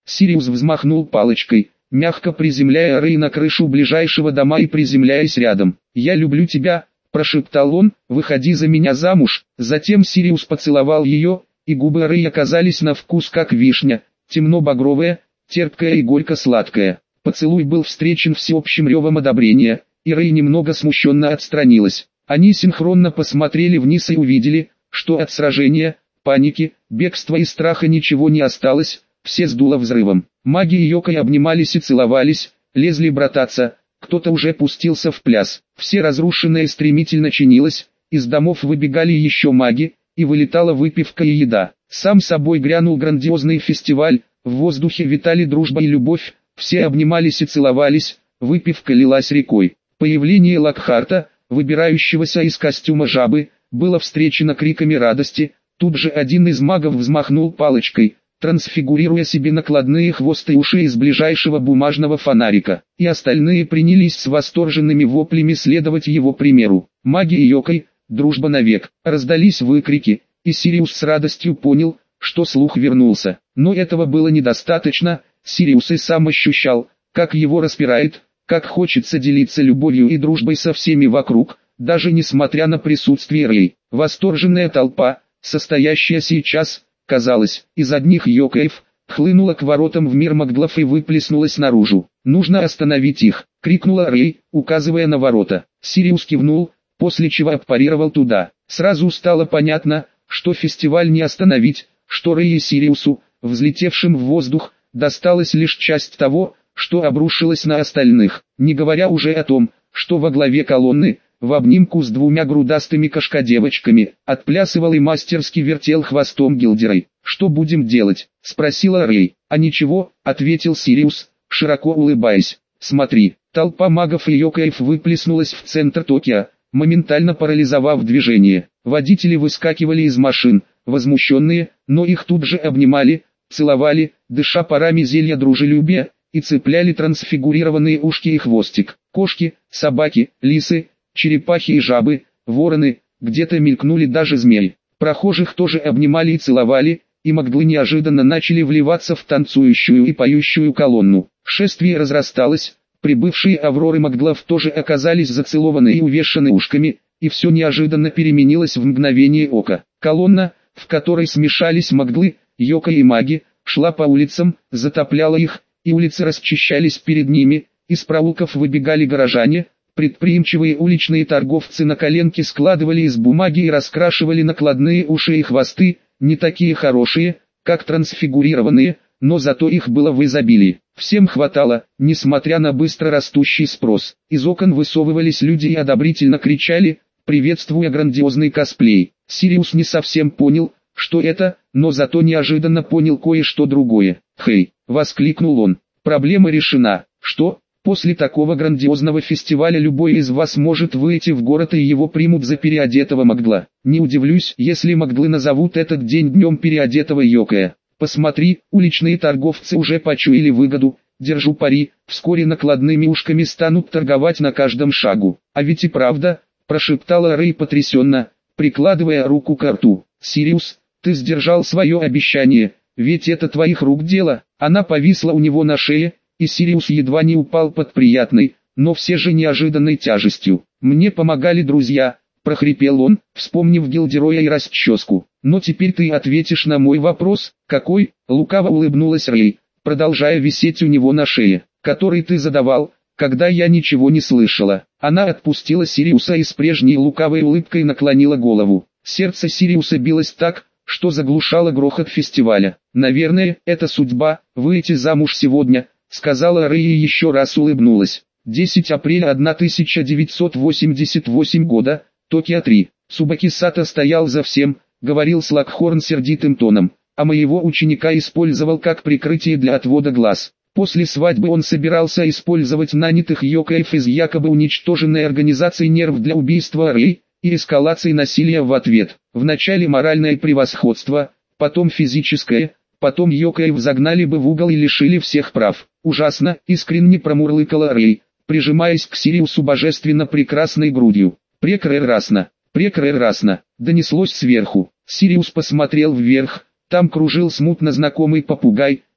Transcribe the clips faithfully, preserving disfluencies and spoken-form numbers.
Сириус взмахнул палочкой, мягко приземляя Рэй на крышу ближайшего дома и приземляясь рядом. «Я люблю тебя», – прошептал он, – «выходи за меня замуж». Затем Сириус поцеловал ее, и губы Рэй оказались на вкус как вишня, темно-багровая, терпкая и горько-сладкая. Поцелуй был встречен всеобщим ревом одобрения, и Рэй немного смущенно отстранилась. Они синхронно посмотрели вниз и увидели, что от сражения, паники, бегства и страха ничего не осталось, все сдуло взрывом. Маги и Йокой обнимались и целовались, лезли брататься, кто-то уже пустился в пляс. Все разрушенное стремительно чинилось, из домов выбегали еще маги, и вылетала выпивка и еда. Сам собой грянул грандиозный фестиваль, в воздухе витали дружба и любовь, все обнимались и целовались, выпивка лилась рекой. Появление Локхарта, выбирающегося из костюма жабы, было встречено криками радости. Тут же один из магов взмахнул палочкой, трансфигурируя себе накладные хвосты и уши из ближайшего бумажного фонарика, и остальные принялись с восторженными воплями следовать его примеру. Маги и Йокой, дружба навек, раздались выкрики, и Сириус с радостью понял, что слух вернулся. Но этого было недостаточно, Сириус и сам ощущал, как его распирает, как хочется делиться любовью и дружбой со всеми вокруг, даже несмотря на присутствие Рэй. Восторженная толпа, состоящая сейчас, казалось, из одних Йокаев, хлынула к воротам в мир Магдлов и выплеснулась наружу. «Нужно остановить их!» — крикнула Рэй, указывая на ворота. Сириус кивнул, после чего аппарировал туда. Сразу стало понятно, что фестиваль не остановить, что Рэй и Сириусу, взлетевшим в воздух, досталась лишь часть того, что обрушилось на остальных, не говоря уже о том, что во главе колонны, в обнимку с двумя грудастыми кошкодевочками, отплясывал и мастерски вертел хвостом Гилдерой. «Что будем делать?» — спросила Рэй. «А ничего», — ответил Сириус, широко улыбаясь. «Смотри». Толпа магов и Йокаев выплеснулась в центр Токио, моментально парализовав движение. Водители выскакивали из машин, возмущенные, но их тут же обнимали, целовали, дыша парами зелья дружелюбия, и цепляли трансфигурированные ушки и хвостик. Кошки, собаки, лисы, черепахи и жабы, вороны, где-то мелькнули даже змеи. Прохожих тоже обнимали и целовали, и Магдлы неожиданно начали вливаться в танцующую и поющую колонну. Шествие разрасталось, прибывшие Авроры Магдлов тоже оказались зацелованы и увешаны ушками, и все неожиданно переменилось в мгновение ока. Колонна, в которой смешались Магдлы, Йока и маги, шла по улицам, затопляла их, и улицы расчищались перед ними, из проулков выбегали горожане, предприимчивые уличные торговцы на коленке складывали из бумаги и раскрашивали накладные уши и хвосты, не такие хорошие, как трансфигурированные, но зато их было в изобилии. Всем хватало, несмотря на быстро растущий спрос. Из окон высовывались люди и одобрительно кричали, приветствуя грандиозный косплей. Сириус не совсем понял, что это, но зато неожиданно понял кое-что другое. «Хей!» — воскликнул он. «Проблема решена. Что? После такого грандиозного фестиваля любой из вас может выйти в город и его примут за переодетого Магдла. Не удивлюсь, если Магдлы назовут этот день днем переодетого Йокая. Посмотри, уличные торговцы уже почуяли выгоду, держу пари, вскоре накладными ушками станут торговать на каждом шагу. А ведь и правда», — прошептала Рэй потрясенно, прикладывая руку к рту. «Сириус, ты сдержал свое обещание, ведь это твоих рук дело». Она повисла у него на шее, и Сириус едва не упал под приятной, но все же неожиданной тяжестью. «Мне помогали друзья», — прохрипел он, вспомнив Гилдероя и расческу. «Но теперь ты ответишь на мой вопрос». «Какой?» — лукаво улыбнулась Рэй, продолжая висеть у него на шее. «Который ты задавал, когда я ничего не слышала». Она отпустила Сириуса и с прежней лукавой улыбкой наклонила голову. Сердце Сириуса билось так, что заглушало грохот фестиваля. «Наверное, это судьба, выйти замуж сегодня», — сказала Рэй и еще раз улыбнулась. десятого апреля тысяча девятьсот восемьдесят восьмого года, Токио три. Цубаки-сато стоял за всем, говорил Слакхорн сердитым тоном, а моего ученика использовал как прикрытие для отвода глаз. После свадьбы он собирался использовать нанятых Йокаев из якобы уничтоженной организации Нерв для убийства Рэй и эскалации насилия в ответ. Вначале моральное превосходство, потом физическое, потом Йокаев загнали бы в угол и лишили всех прав. «Ужасно», — искренне промурлыкала Рэй, прижимаясь к Сириусу божественно прекрасной грудью. «Прекрасно, прекрасно», — донеслось сверху. Сириус посмотрел вверх, там кружил смутно знакомый попугай,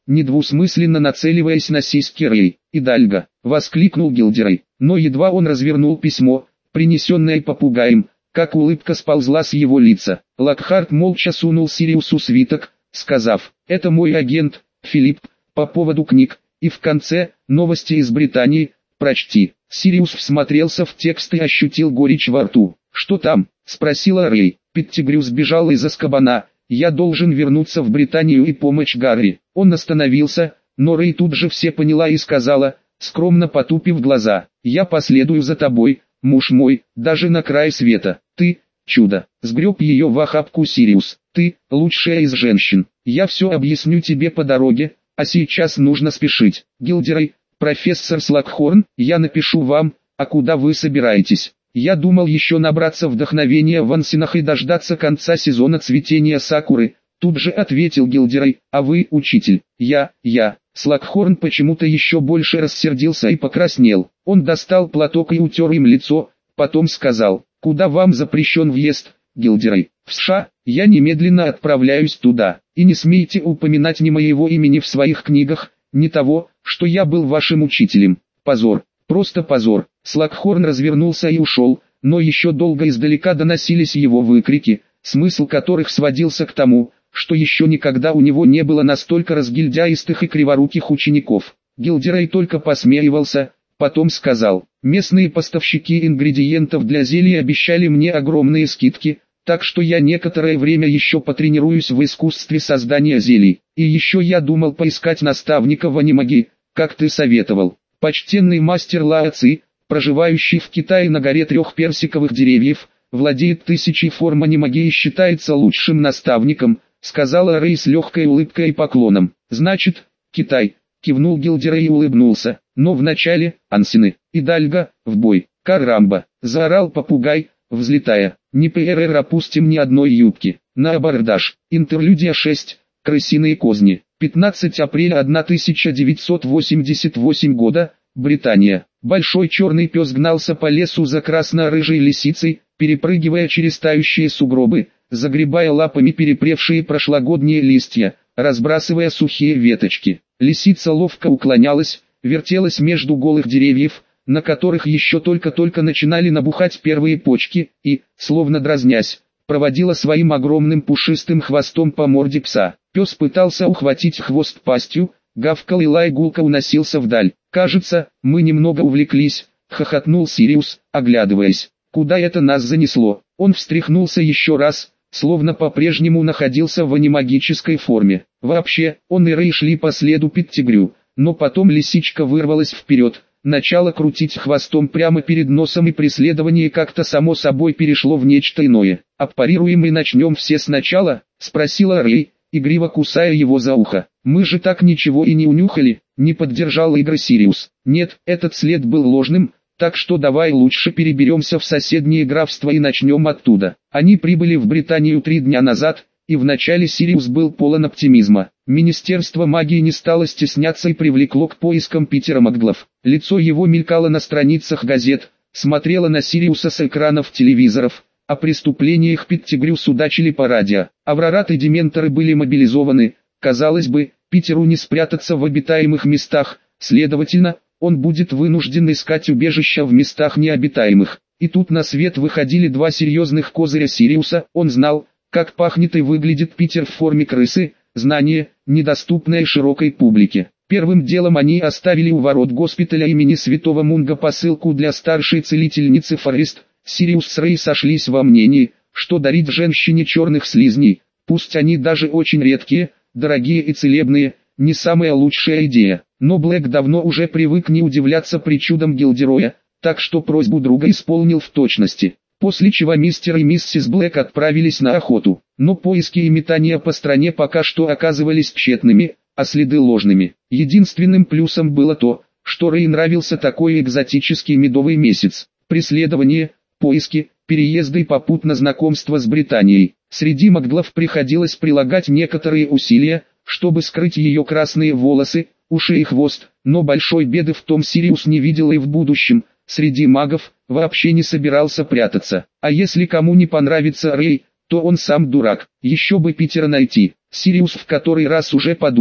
недвусмысленно нацеливаясь на сиськи Рэй. «Идальго!» — воскликнул Гилдерей. Но едва он развернул письмо, принесенное попугаем, как улыбка сползла с его лица. Локхарт молча сунул Сириусу свиток, сказав: «Это мой агент, Филипп, по поводу книг, и в конце, новости из Британии, прочти». Сириус всмотрелся в текст и ощутил горечь во рту. «Что там?» — спросила Рэй. «Петтигрю сбежал из Азкабана. Я должен вернуться в Британию и помочь Гарри». Он остановился, но Рэй тут же все поняла и сказала, скромно потупив глаза: «Я последую за тобой, муж мой, даже на край света. Ты — чудо». Сгреб ее в охапку Сириус. «Ты — лучшая из женщин. Я все объясню тебе по дороге, а сейчас нужно спешить. Гилдерей, профессор Слокхорн, я напишу вам, а куда вы собираетесь?» Я думал еще набраться вдохновения в Ансинах и дождаться конца сезона цветения сакуры. Тут же ответил Гилдерей: «А вы, учитель?» «Я, я». Слокхорн почему-то еще больше рассердился и покраснел. Он достал платок и утер им лицо, потом сказал: «Куда вам запрещен въезд, Гилдерей?» «В США. Я немедленно отправляюсь туда. И не смейте упоминать ни моего имени в своих книгах, ни того, что я был вашим учителем. Позор, просто позор». Слокхорн развернулся и ушел, но еще долго издалека доносились его выкрики, смысл которых сводился к тому, что еще никогда у него не было настолько разгильдяистых и криворуких учеников. Гилдерей только посмеивался, потом сказал: «Местные поставщики ингредиентов для зелий обещали мне огромные скидки, так что я некоторое время еще потренируюсь в искусстве создания зелий. И еще я думал поискать наставника в анимаги, как ты советовал. Почтенный мастер Лао Ци, проживающий в Китае на горе трех персиковых деревьев, владеет тысячей форм анимаги и считается лучшим наставником», сказала Рэй с легкой улыбкой и поклоном. «Значит, Китай», кивнул Гилдерей и улыбнулся. «Но вначале, Ансины, Идальго, в бой!» «Карамба!» заорал попугай, взлетая. «Не ПРР опустим ни одной юбки. На абордаж». Интерлюдия шесть. Крысиные козни. пятнадцатое апреля тысяча девятьсот восемьдесят восьмого года. Британия. Большой черный пес гнался по лесу за красно-рыжей лисицей, перепрыгивая через тающие сугробы, загребая лапами перепревшие прошлогодние листья, разбрасывая сухие веточки. Лисица ловко уклонялась, вертелась между голых деревьев, на которых еще только-только начинали набухать первые почки, и, словно дразнясь, проводила своим огромным пушистым хвостом по морде пса. Пес пытался ухватить хвост пастью, гавкал и лай гулко уносился вдаль. «Кажется, мы немного увлеклись», — хохотнул Сириус, оглядываясь. «Куда это нас занесло?» Он встряхнулся еще раз, словно по-прежнему находился в анимагической форме. Вообще, он и Рэй шли по следу Петтигрю, но потом лисичка вырвалась вперед, начала крутить хвостом прямо перед носом, и преследование как-то само собой перешло в нечто иное. «Аппарируем и начнем все сначала?» — спросила Рэй, игриво кусая его за ухо. «Мы же так ничего и не унюхали», — не поддержал игры Сириус. «Нет, этот след был ложным, так что давай лучше переберемся в соседнее графство и начнем оттуда». Они прибыли в Британию три дня назад, и вначале Сириус был полон оптимизма. Министерство магии не стало стесняться и привлекло к поискам Питера Макглов. Лицо его мелькало на страницах газет, смотрело на Сириуса с экранов телевизоров. О преступлениях Петтигрю судачили по радио. Аврорат и Дементоры были мобилизованы. Казалось бы, Питеру не спрятаться в обитаемых местах, следовательно, он будет вынужден искать убежища в местах необитаемых. И тут на свет выходили два серьезных козыря Сириуса. Он знал, как пахнет и выглядит Питер в форме крысы, знание, недоступное широкой публике. Первым делом они оставили у ворот госпиталя имени Святого Мунга посылку для старшей целительницы Форест. Сириус с Рэй сошлись во мнении, что дарить женщине черных слизней, пусть они даже очень редкие, дорогие и целебные, не самая лучшая идея. Но Блэк давно уже привык не удивляться причудам Гилдероя, так что просьбу друга исполнил в точности. После чего мистер и миссис Блэк отправились на охоту. Но поиски и метания по стране пока что оказывались тщетными, а следы ложными. Единственным плюсом было то, что Рэй нравился такой экзотический медовый месяц. Преследование, поиски, переезды и попутно знакомство с Британией. Среди Макглов приходилось прилагать некоторые усилия, чтобы скрыть ее красные волосы, уши и хвост, но большой беды в том Сириус не видел и в будущем. Среди магов вообще не собирался прятаться. А если кому не понравится Рэй, то он сам дурак. Еще бы Питера найти. Сириус в который раз уже подумал,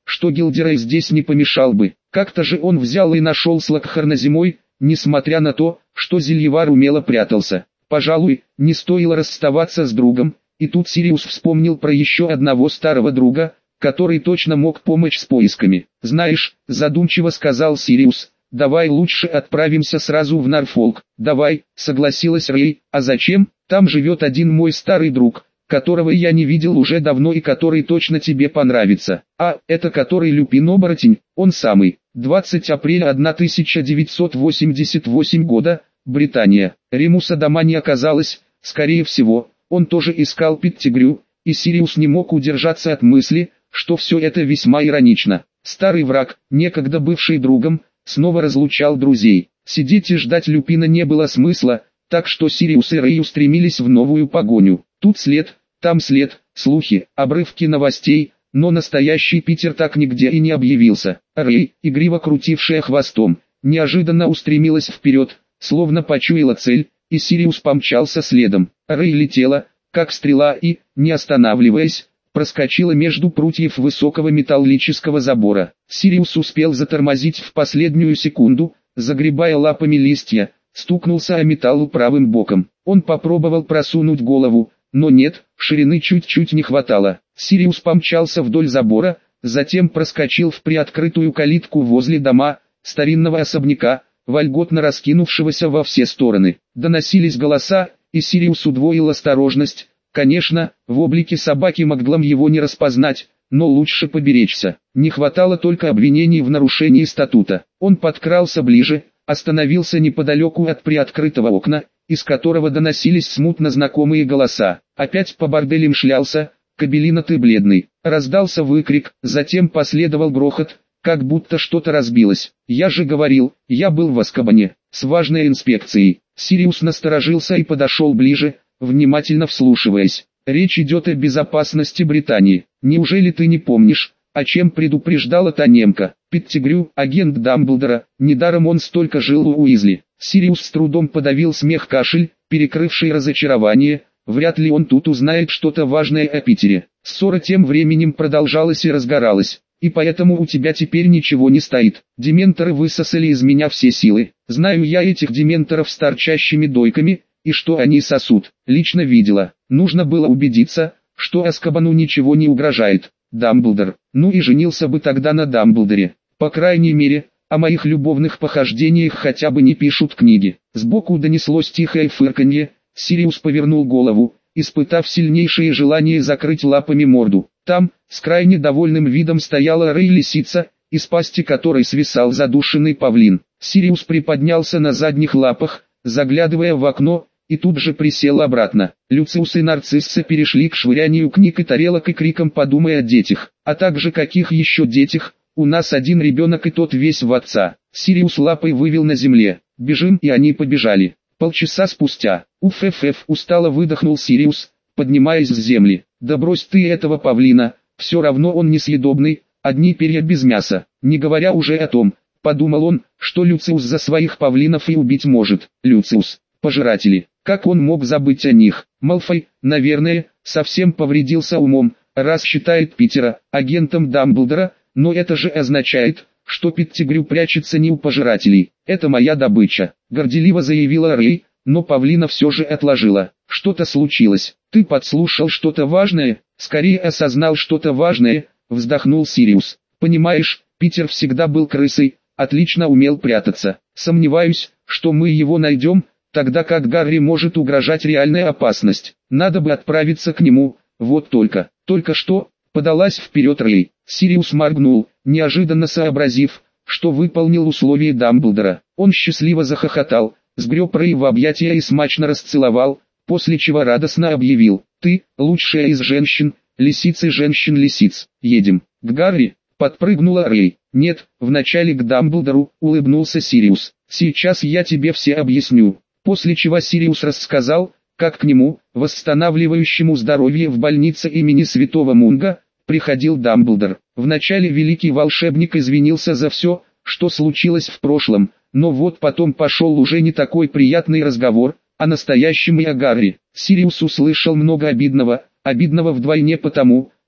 что Гилдерей здесь не помешал бы. Как-то же он взял и нашел Слакхарна зимой, несмотря на то, что Зельевар умело прятался. Пожалуй, не стоило расставаться с другом, и тут Сириус вспомнил про еще одного старого друга, который точно мог помочь с поисками. «Знаешь», — задумчиво сказал Сириус, — «давай лучше отправимся сразу в Норфолк». «Давай», — согласилась Рэй. «А зачем? Там живет один мой старый друг, которого я не видел уже давно и который точно тебе понравится». «А, это который Люпин-оборотень?» «Он самый». двадцатого апреля тысяча девятьсот восемьдесят восьмого года, Британия. Ремуса дома не оказалось, скорее всего, он тоже искал Петтигрю, и Сириус не мог удержаться от мысли, что все это весьма иронично. Старый враг, некогда бывший другом, снова разлучал друзей. Сидеть и ждать Люпина не было смысла, так что Сириус и Рэй устремились в новую погоню. Тут след, там след, слухи, обрывки новостей, но настоящий Питер так нигде и не объявился. Рэй, игриво крутившая хвостом, неожиданно устремилась вперед, словно почуяла цель, и Сириус помчался следом. Рэй летела, как стрела и, не останавливаясь, проскочила между прутьев высокого металлического забора. Сириус успел затормозить в последнюю секунду, загребая лапами листья, стукнулся о металл правым боком. Он попробовал просунуть голову, но нет, ширины чуть-чуть не хватало. Сириус помчался вдоль забора, затем проскочил в приоткрытую калитку возле дома, старинного особняка, вольготно раскинувшегося во все стороны. Доносились голоса, и Сириус удвоил осторожность. Конечно, в облике собаки моглам его не распознать, но лучше поберечься. Не хватало только обвинений в нарушении статута. Он подкрался ближе, остановился неподалеку от приоткрытого окна, из которого доносились смутно знакомые голоса. «Опять по борделям шлялся, Кабелина ты бледный!» Раздался выкрик, затем последовал грохот, как будто что-то разбилось. «Я же говорил, я был в Азкабане, с важной инспекцией». Сириус насторожился и подошел ближе, внимательно вслушиваясь. «Речь идет о безопасности Британии. Неужели ты не помнишь, о чем предупреждала та немка? Петтигрю, агент Дамблдора, недаром он столько жил у Уизли». Сириус с трудом подавил смех-кашель, перекрывший разочарование. Вряд ли он тут узнает что-то важное о Питере. Ссора тем временем продолжалась и разгоралась. «И поэтому у тебя теперь ничего не стоит. Дементоры высосали из меня все силы. Знаю я этих дементоров с торчащими дойками, и что они сосут. Лично видела. Нужно было убедиться, что Азкабану ничего не угрожает. Дамблдор. Ну и женился бы тогда на Дамблдоре. По крайней мере, о моих любовных похождениях хотя бы не пишут книги». Сбоку донеслось тихое фырканье. Сириус повернул голову, испытав сильнейшее желание закрыть лапами морду. Там, с крайне довольным видом стояла Рэй-лисица, из пасти которой свисал задушенный павлин. Сириус приподнялся на задних лапах, заглядывая в окно, и тут же присел обратно. Люциус и Нарцисса перешли к швырянию книг и тарелок и криком «подумай о детях», а также каких еще детях, у нас один ребенок и тот весь в отца. Сириус лапой вывел на земле, бежим, и они побежали. Полчаса спустя, уф-ф-ф, устало выдохнул Сириус, поднимаясь с земли. «Да брось ты этого павлина, все равно он несъедобный, одни перья без мяса, не говоря уже о том», подумал он, что Люциус за своих павлинов и убить может. Люциус, пожиратели, как он мог забыть о них? Малфой, наверное, совсем повредился умом, раз считает Питера агентом Дамблдора, но это же означает, что Петтигрю прячется не у пожирателей. «Это моя добыча», — горделиво заявила Рэй, но павлина все же отложила. «Что-то случилось. Ты подслушал что-то важное?» «Скорее осознал что-то важное», — вздохнул Сириус. «Понимаешь, Питер всегда был крысой, отлично умел прятаться. Сомневаюсь, что мы его найдем, тогда как Гарри может угрожать реальная опасность. Надо бы отправиться к нему, вот только». «Только что?» — подалась вперед Рэй. Сириус моргнул, неожиданно сообразив, что выполнил условие Дамблдора. Он счастливо захохотал, сгреб Рэй в объятия и смачно расцеловал, после чего радостно объявил: «Ты, лучшая из женщин, лисицы женщин-лисиц, едем». «К Гарри?» — подпрыгнула Рэй. «Нет, вначале к Дамблдору», — улыбнулся Сириус. «Сейчас я тебе все объясню». После чего Сириус рассказал, как к нему, восстанавливающему здоровье в больнице имени Святого Мунга, приходил Дамблдор. Вначале великий волшебник извинился за все, что случилось в прошлом, но вот потом пошел уже не такой приятный разговор, о настоящем и о Гарри. Сириус услышал много обидного, обидного вдвойне потому,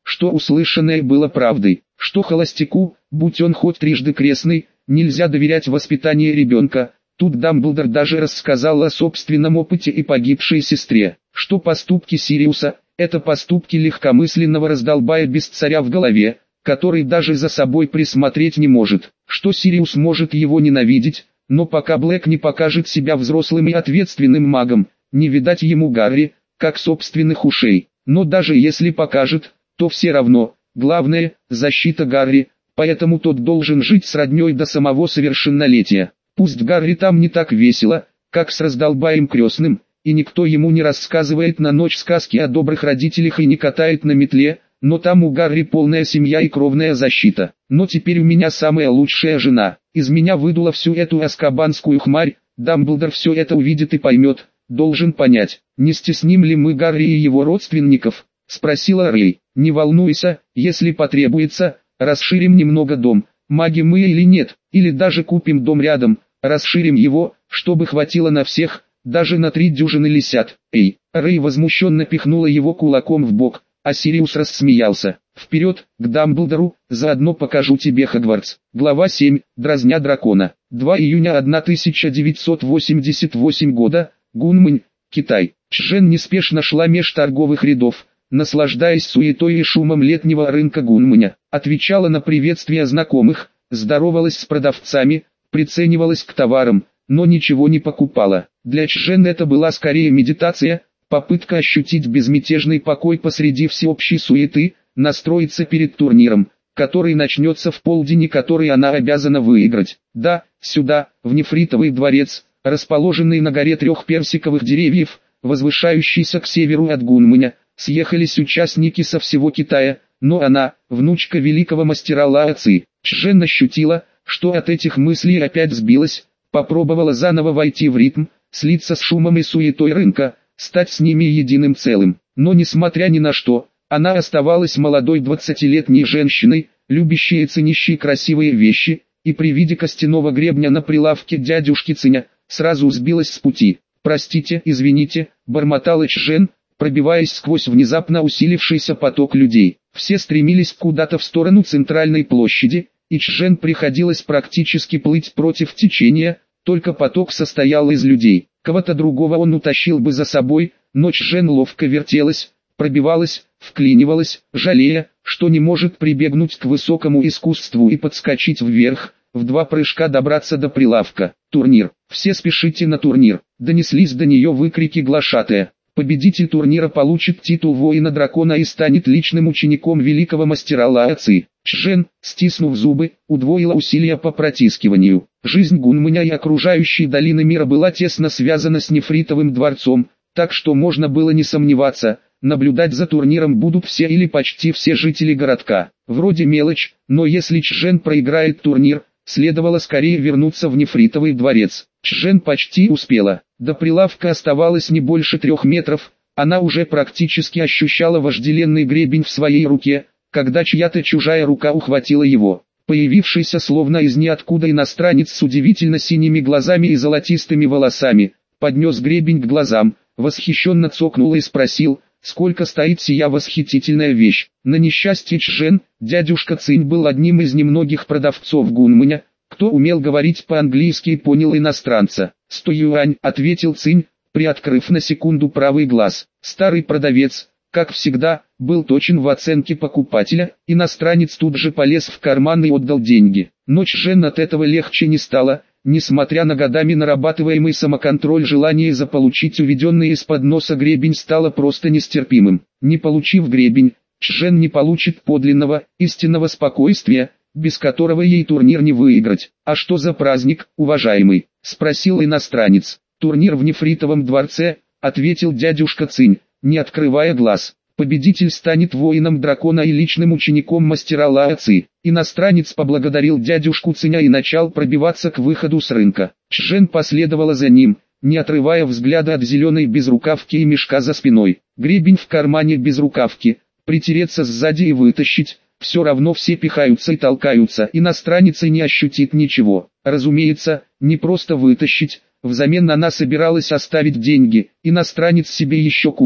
что услышанное было правдой, что холостяку, будь он хоть трижды крестный, нельзя доверять воспитанию ребенка. Тут Дамблдор даже рассказал о собственном опыте и погибшей сестре, что поступки Сириуса – это поступки легкомысленного раздолбая без царя в голове, который даже за собой присмотреть не может, что Сириус может его ненавидеть, но пока Блэк не покажет себя взрослым и ответственным магом, не видать ему Гарри, как собственных ушей. Но даже если покажет, то все равно, главное – защита Гарри, поэтому тот должен жить с родней до самого совершеннолетия. Пусть Гарри там не так весело, как с раздолбаем крестным, и никто ему не рассказывает на ночь сказки о добрых родителях и не катает на метле, но там у Гарри полная семья и кровная защита. Но теперь у меня самая лучшая жена, из меня выдула всю эту аскабанскую хмарь, Дамблдор все это увидит и поймет, должен понять, не стесним ли мы Гарри и его родственников, спросила Рэй. Не волнуйся, если потребуется, расширим немного дом, маги мы или нет, или даже купим дом рядом, расширим его, чтобы хватило на всех, даже на три дюжины лисят. Эй, Рэй возмущенно пихнула его кулаком в бок, а Сириус рассмеялся. Вперед, к Дамблдору, заодно покажу тебе Хогвартс. Глава семь. Дразня дракона. два июня тысяча девятьсот восемьдесят восьмого года, Гунмань, Китай. Чжэн неспешно шла меж торговых рядов, наслаждаясь суетой и шумом летнего рынка Гунманя. Отвечала на приветствия знакомых, здоровалась с продавцами, приценивалась к товарам, но ничего не покупала. Для Чжэн это была скорее медитация, попытка ощутить безмятежный покой посреди всеобщей суеты, настроиться перед турниром, который начнется в полдень и который она обязана выиграть. Да, сюда, в Нефритовый дворец, расположенный на горе трех персиковых деревьев, возвышающийся к северу от Гунманя, съехались участники со всего Китая, но она, внучка великого мастера Лао Ци. Чжэн ощутила, что от этих мыслей опять сбилась, попробовала заново войти в ритм, слиться с шумом и суетой рынка, стать с ними единым целым. Но несмотря ни на что, она оставалась молодой двадцатилетней женщиной, любящей и ценящей красивые вещи, и при виде костяного гребня на прилавке дядюшки Циня, сразу сбилась с пути. «Простите, извините», — бормотала Чжэн, пробиваясь сквозь внезапно усилившийся поток людей. Все стремились куда-то в сторону центральной площади, и Чжэн приходилось практически плыть против течения, только поток состоял из людей. Кого-то другого он утащил бы за собой, но Чжэн ловко вертелась, пробивалась, вклинивалась, жалея, что не может прибегнуть к высокому искусству и подскочить вверх, в два прыжка добраться до прилавка. «Турнир! Все спешите на турнир!» Донеслись до нее выкрики глашатая. Победитель турнира получит титул воина дракона и станет личным учеником великого мастера Лао Ци. Чжэн, стиснув зубы, удвоила усилия по протискиванию. Жизнь Гунманя и окружающей долины мира была тесно связана с Нефритовым дворцом, так что можно было не сомневаться, наблюдать за турниром будут все или почти все жители городка. Вроде мелочь, но если Чжэн проиграет турнир, следовало скорее вернуться в Нефритовый дворец. Чжэн почти успела. До прилавка оставалось не больше трех метров, она уже практически ощущала вожделенный гребень в своей руке, когда чья-то чужая рука ухватила его. Появившийся словно из ниоткуда иностранец с удивительно синими глазами и золотистыми волосами, поднес гребень к глазам, восхищенно цокнул и спросил, сколько стоит сия восхитительная вещь. На несчастье Чжэн, дядюшка Цинь был одним из немногих продавцов Гунманя, кто умел говорить по-английски и понял иностранца. «Сто юань», — ответил Цинь, приоткрыв на секунду правый глаз. Старый продавец, как всегда, был точен в оценке покупателя, иностранец тут же полез в карман и отдал деньги. Но Чжэн от этого легче не стало, несмотря на годами нарабатываемый самоконтроль, желание заполучить уведенный из-под носа гребень стало просто нестерпимым. Не получив гребень, Чжэн не получит подлинного, истинного спокойствия, без которого ей турнир не выиграть. «А что за праздник, уважаемый?» — спросил иностранец. «Турнир в Нефритовом дворце», — ответил дядюшка Цинь, не открывая глаз. «Победитель станет воином дракона и личным учеником мастера Лао Ци». Иностранец поблагодарил дядюшку Циня и начал пробиваться к выходу с рынка. Чжэн последовала за ним, не отрывая взгляда от зеленой безрукавки и мешка за спиной. Гребень в кармане безрукавки, притереться сзади и вытащить. Все равно все пихаются и толкаются, иностранец и не ощутит ничего. Разумеется, не просто вытащить, взамен она собиралась оставить деньги, иностранец себе еще купит,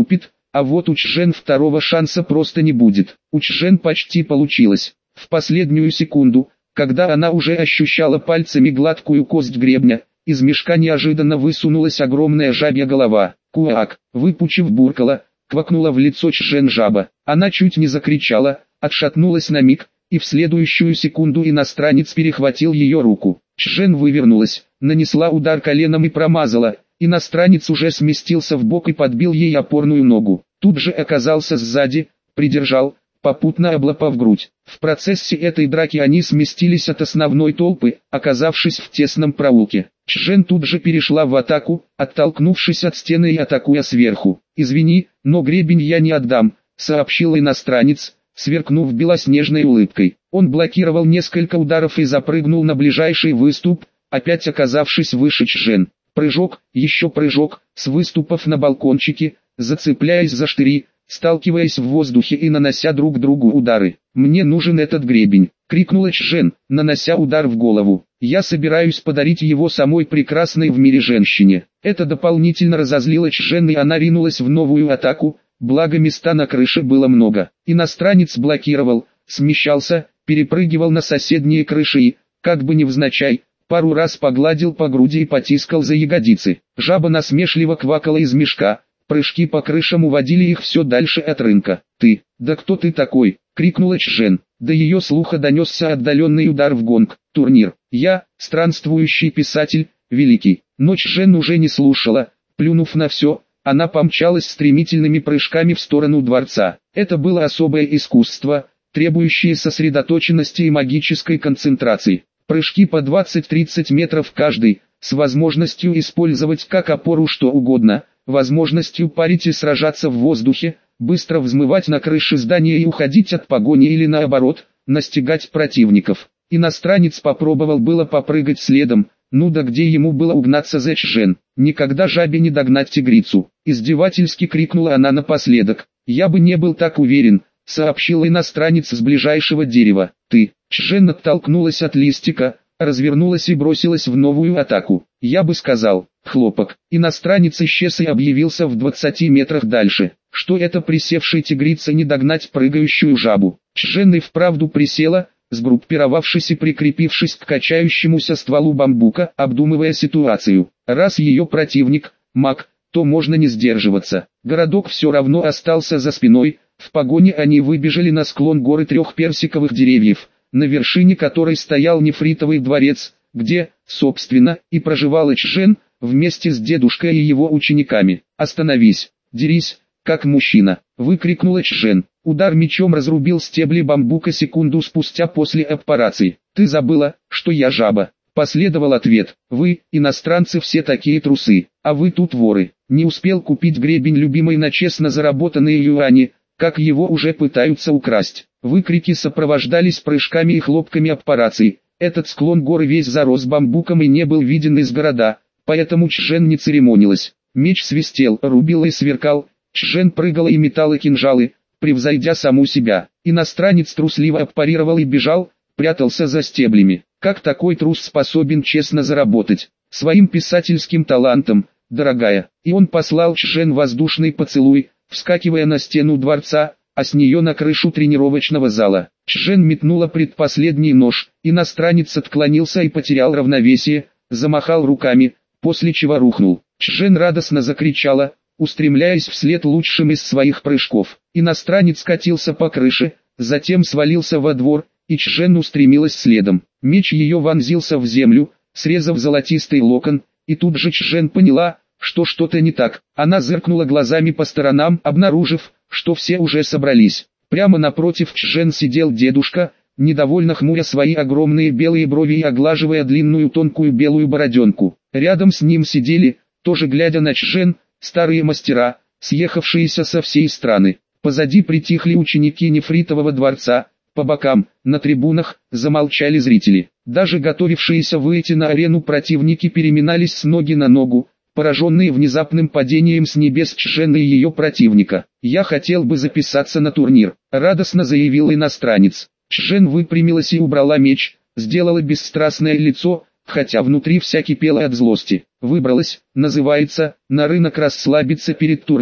А вот у Чжэн второго шанса просто не будет. У Чжэн почти получилось. В последнюю секунду, когда она уже ощущала пальцами гладкую кость гребня, из мешка неожиданно высунулась огромная жабья голова. Куак, выпучив буркала, квакнула в лицо Чжэн жаба. Она чуть не закричала, отшатнулась на миг, и в следующую секунду иностранец перехватил ее руку. Чжэн вывернулась, нанесла удар коленом и промазала. Иностранец уже сместился в бок и подбил ей опорную ногу. Тут же оказался сзади, придержал, попутно облапав грудь. В процессе этой драки они сместились от основной толпы, оказавшись в тесном проулке. Чжэн тут же перешла в атаку, оттолкнувшись от стены и атакуя сверху. «Извини, но гребень я не отдам», — сообщил иностранец, сверкнув белоснежной улыбкой. Он блокировал несколько ударов и запрыгнул на ближайший выступ, опять оказавшись выше Чжэн. Прыжок, еще прыжок, с выступов на балкончике, зацепляясь за штыри, сталкиваясь в воздухе и нанося друг другу удары. «Мне нужен этот гребень», — крикнула Чжэн, нанося удар в голову. «Я собираюсь подарить его самой прекрасной в мире женщине». Это дополнительно разозлило Чжэн, и она ринулась в новую атаку, благо места на крыше было много. Иностранец блокировал, смещался, перепрыгивал на соседние крыши и, как бы невзначай, пару раз погладил по груди и потискал за ягодицы. Жаба насмешливо квакала из мешка, прыжки по крышам уводили их все дальше от рынка. «Ты, да кто ты такой?» — крикнула Чжэн. До ее слуха донесся отдаленный удар в гонг. «Турнир. Я, странствующий писатель, великий». Но Чжэн уже не слушала, плюнув на все, она помчалась стремительными прыжками в сторону дворца. Это было особое искусство, требующее сосредоточенности и магической концентрации. Прыжки по двадцать-тридцать метров каждый, с возможностью использовать как опору что угодно, возможностью парить и сражаться в воздухе, быстро взмывать на крыше здания и уходить от погони или наоборот, настигать противников. Иностранец попробовал было попрыгать следом, ну да где ему было угнаться за Чжэн. «Никогда жабе не догнать тигрицу», — издевательски крикнула она напоследок. «Я бы не был так уверен», — сообщил иностранец с ближайшего дерева. «Ты». Чжэн оттолкнулась от листика, развернулась и бросилась в новую атаку. «Я бы сказал». Хлопок. Иностранец исчез и объявился в двадцати метрах дальше. Что это присевшей тигрице не догнать прыгающую жабу? Чжэн и вправду присела, сгруппировавшись и прикрепившись к качающемуся стволу бамбука, обдумывая ситуацию. Раз ее противник – маг, то можно не сдерживаться. Городок все равно остался за спиной. В погоне они выбежали на склон горы трех персиковых деревьев, на вершине которой стоял нефритовый дворец, где, собственно, и проживала Чжэн, вместе с дедушкой и его учениками. «Остановись, дерись, как мужчина», — выкрикнула Чжэн. Удар мечом разрубил стебли бамбука секунду спустя после операции. «Ты забыла, что я жаба», — последовал ответ. «Вы, иностранцы, все такие трусы, а вы тут воры. Не успел купить гребень любимой на честно заработанные юани, как его уже пытаются украсть». Выкрики сопровождались прыжками и хлопками операций. Этот склон горы весь зарос бамбуком и не был виден из города, поэтому Чжэн не церемонилась. Меч свистел, рубил и сверкал. Чжэн прыгала и метала кинжалы, превзойдя саму себя. Иностранец трусливо парировал и бежал, прятался за стеблями. Как такой трус способен честно заработать? Своим писательским талантом, дорогая. И он послал Чжэн воздушный поцелуй, вскакивая на стену дворца, а с нее на крышу тренировочного зала. Чжэн метнула предпоследний нож, иностранец отклонился и потерял равновесие, замахал руками, после чего рухнул. Чжэн радостно закричала, устремляясь вслед лучшим из своих прыжков. Иностранец катился по крыше, затем свалился во двор, и Чжэн устремилась следом. Меч ее вонзился в землю, срезав золотистый локон, и тут же Чжэн поняла, что что-то не так. Она зыркнула глазами по сторонам, обнаружив, что все уже собрались. Прямо напротив Чжэн сидел дедушка, недовольно хмуря свои огромные белые брови и оглаживая длинную тонкую белую бороденку. Рядом с ним сидели, тоже глядя на Чжэн, старые мастера, съехавшиеся со всей страны. Позади притихли ученики нефритового дворца, по бокам, на трибунах, замолчали зрители. Даже готовившиеся выйти на арену противники переминались с ноги на ногу, пораженные внезапным падением с небес Чжэн и ее противника. «Я хотел бы записаться на турнир», — радостно заявил иностранец. Чжэн выпрямилась и убрала меч, сделала бесстрастное лицо, хотя внутри вся кипела от злости. «Выбралась, называется, на рынок расслабиться перед турниром».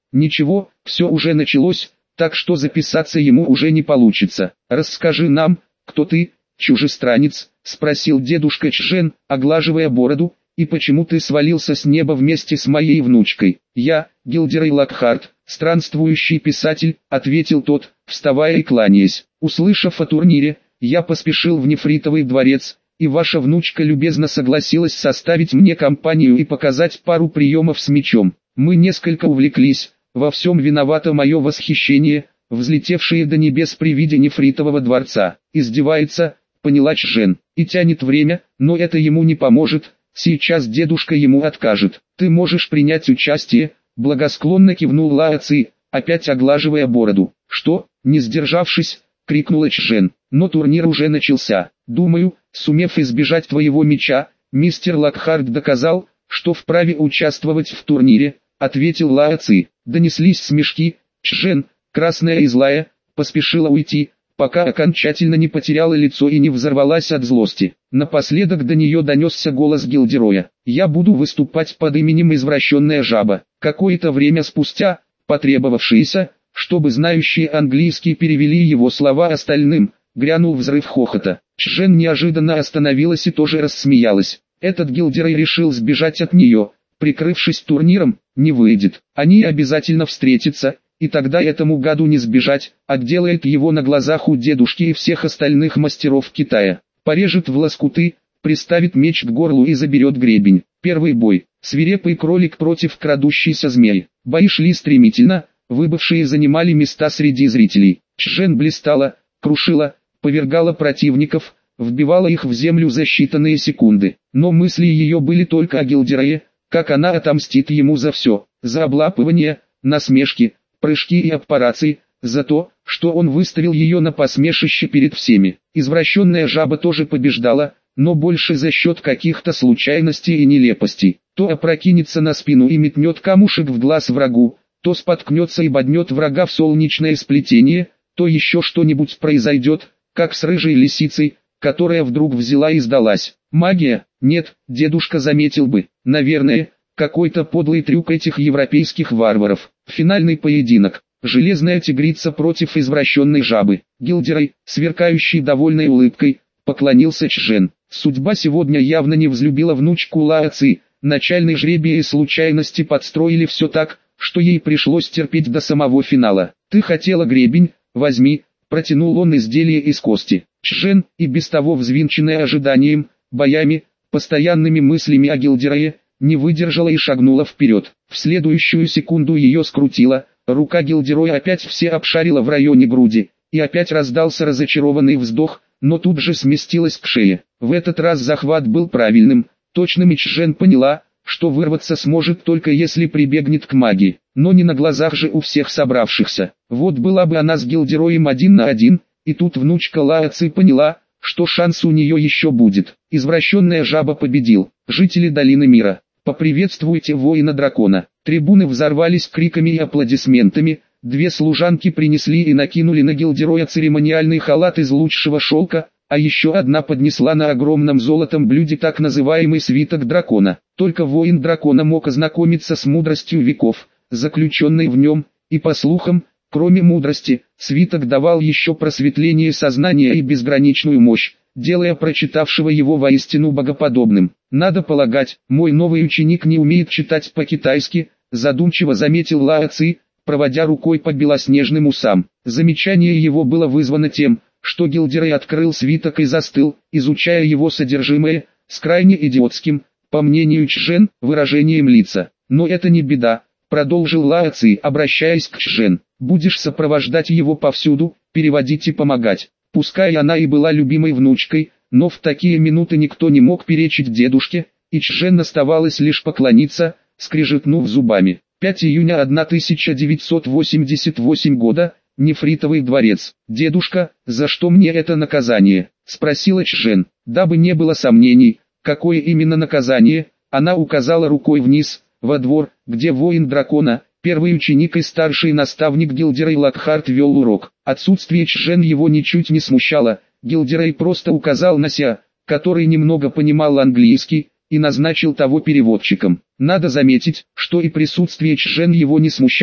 Ничего, все уже началось, так что записаться ему уже не получится. Расскажи нам, кто ты, чужестранец, спросил дедушка Чжен, оглаживая бороду, и почему ты свалился с неба вместе с моей внучкой? Я, Гилдерей Локхарт, странствующий писатель, ответил тот, вставая и кланяясь. Услышав о турнире, я поспешил в Нефритовый дворец, и ваша внучка любезно согласилась составить мне компанию и показать пару приемов с мечом. Мы несколько увлеклись, во всем виновато мое восхищение, взлетевшее до небес при виде Нефритового дворца. Издевается, поняла Чжен, и тянет время, но это ему не поможет, сейчас дедушка ему откажет. Ты можешь принять участие, благосклонно кивнул Лао Ци, опять оглаживая бороду. Что, не сдержавшись, крикнула Чжен, но турнир уже начался. Думаю, сумев избежать твоего меча, мистер Локхарт доказал, что вправе участвовать в турнире, ответил Лао Ци. Донеслись смешки, Чжен, красная и злая, поспешила уйти, пока окончательно не потеряла лицо и не взорвалась от злости. Напоследок до нее донесся голос Гилдероя. «Я буду выступать под именем Извращенная Жаба». Какое-то время спустя, потребовавшееся, чтобы знающие английский перевели его слова остальным, грянул взрыв хохота. Чжен неожиданно остановилась и тоже рассмеялась. Этот Гилдерой решил сбежать от нее, прикрывшись турниром, не выйдет. Они обязательно встретятся, и тогда этому гаду не сбежать, отделает его на глазах у дедушки и всех остальных мастеров Китая. Порежет в лоскуты, приставит меч к горлу и заберет гребень. Первый бой. Свирепый кролик против крадущейся змеи. Бои шли стремительно, выбывшие занимали места среди зрителей. Чжен блистала, крушила, повергала противников, вбивала их в землю за считанные секунды. Но мысли ее были только о Гилдерое, как она отомстит ему за все, за облапывание, насмешки, прыжки и аппарации, за то, что он выставил ее на посмешище перед всеми. Извращенная жаба тоже побеждала, но больше за счет каких-то случайностей и нелепостей. То опрокинется на спину и метнет камушек в глаз врагу, то споткнется и боднет врага в солнечное сплетение, то еще что-нибудь произойдет, как с рыжей лисицей, которая вдруг взяла и сдалась. Магия? Нет, дедушка заметил бы. Наверное, какой-то подлый трюк этих европейских варваров. Финальный поединок. Железная тигрица против извращенной жабы. Гилдерой, сверкающий довольной улыбкой, поклонился Чжен. Судьба сегодня явно не взлюбила внучку Лао Ци. Начальный жребий и случайности подстроили все так, что ей пришлось терпеть до самого финала. «Ты хотела гребень, возьми», протянул он изделие из кости. Чжен, и без того взвинченная ожиданием, боями, постоянными мыслями о Гилдерое, не выдержала и шагнула вперед. В следующую секунду ее скрутило, рука Гилдероя опять все обшарила в районе груди, и опять раздался разочарованный вздох, но тут же сместилась к шее. В этот раз захват был правильным, точным, и Чжен поняла, что вырваться сможет только если прибегнет к магии, но не на глазах же у всех собравшихся. Вот была бы она с Гилдероем один на один, и тут внучка Лао Ци поняла, что шанс у нее еще будет. Извращенная жаба победил. Жители Долины Мира, поприветствуйте воина дракона. Трибуны взорвались криками и аплодисментами. Две служанки принесли и накинули на Гилдероя церемониальный халат из лучшего шелка, а еще одна поднесла на огромном золотом блюде так называемый свиток дракона. Только воин дракона мог ознакомиться с мудростью веков, заключенной в нем, и по слухам, кроме мудрости, свиток давал еще просветление сознания и безграничную мощь, делая прочитавшего его воистину богоподобным. «Надо полагать, мой новый ученик не умеет читать по-китайски», задумчиво заметил Лао Ци, проводя рукой по белоснежным усам. Замечание его было вызвано тем, что Гилдерой открыл свиток и застыл, изучая его содержимое, с крайне идиотским, по мнению Чжен, выражением лица. «Но это не беда», продолжил Лао Ци, обращаясь к Чжен. «Будешь сопровождать его повсюду, переводить и помогать». Пускай она и была любимой внучкой, но в такие минуты никто не мог перечить дедушке, и Чжен оставалось лишь поклониться, скрежетнув зубами. пятого июня тысяча девятьсот восемьдесят восьмого года, Нефритовый дворец. «Дедушка, за что мне это наказание?» – спросила Чжен. Дабы не было сомнений, какое именно наказание, она указала рукой вниз, во двор, где воин дракона, первый ученик и старший наставник Гилдерой Локхарт вел урок. Отсутствие Чжен его ничуть не смущало, Гилдерой просто указал на Ся, который немного понимал английский, и назначил того переводчиком. Надо заметить, что и присутствие Чжен его не смущало,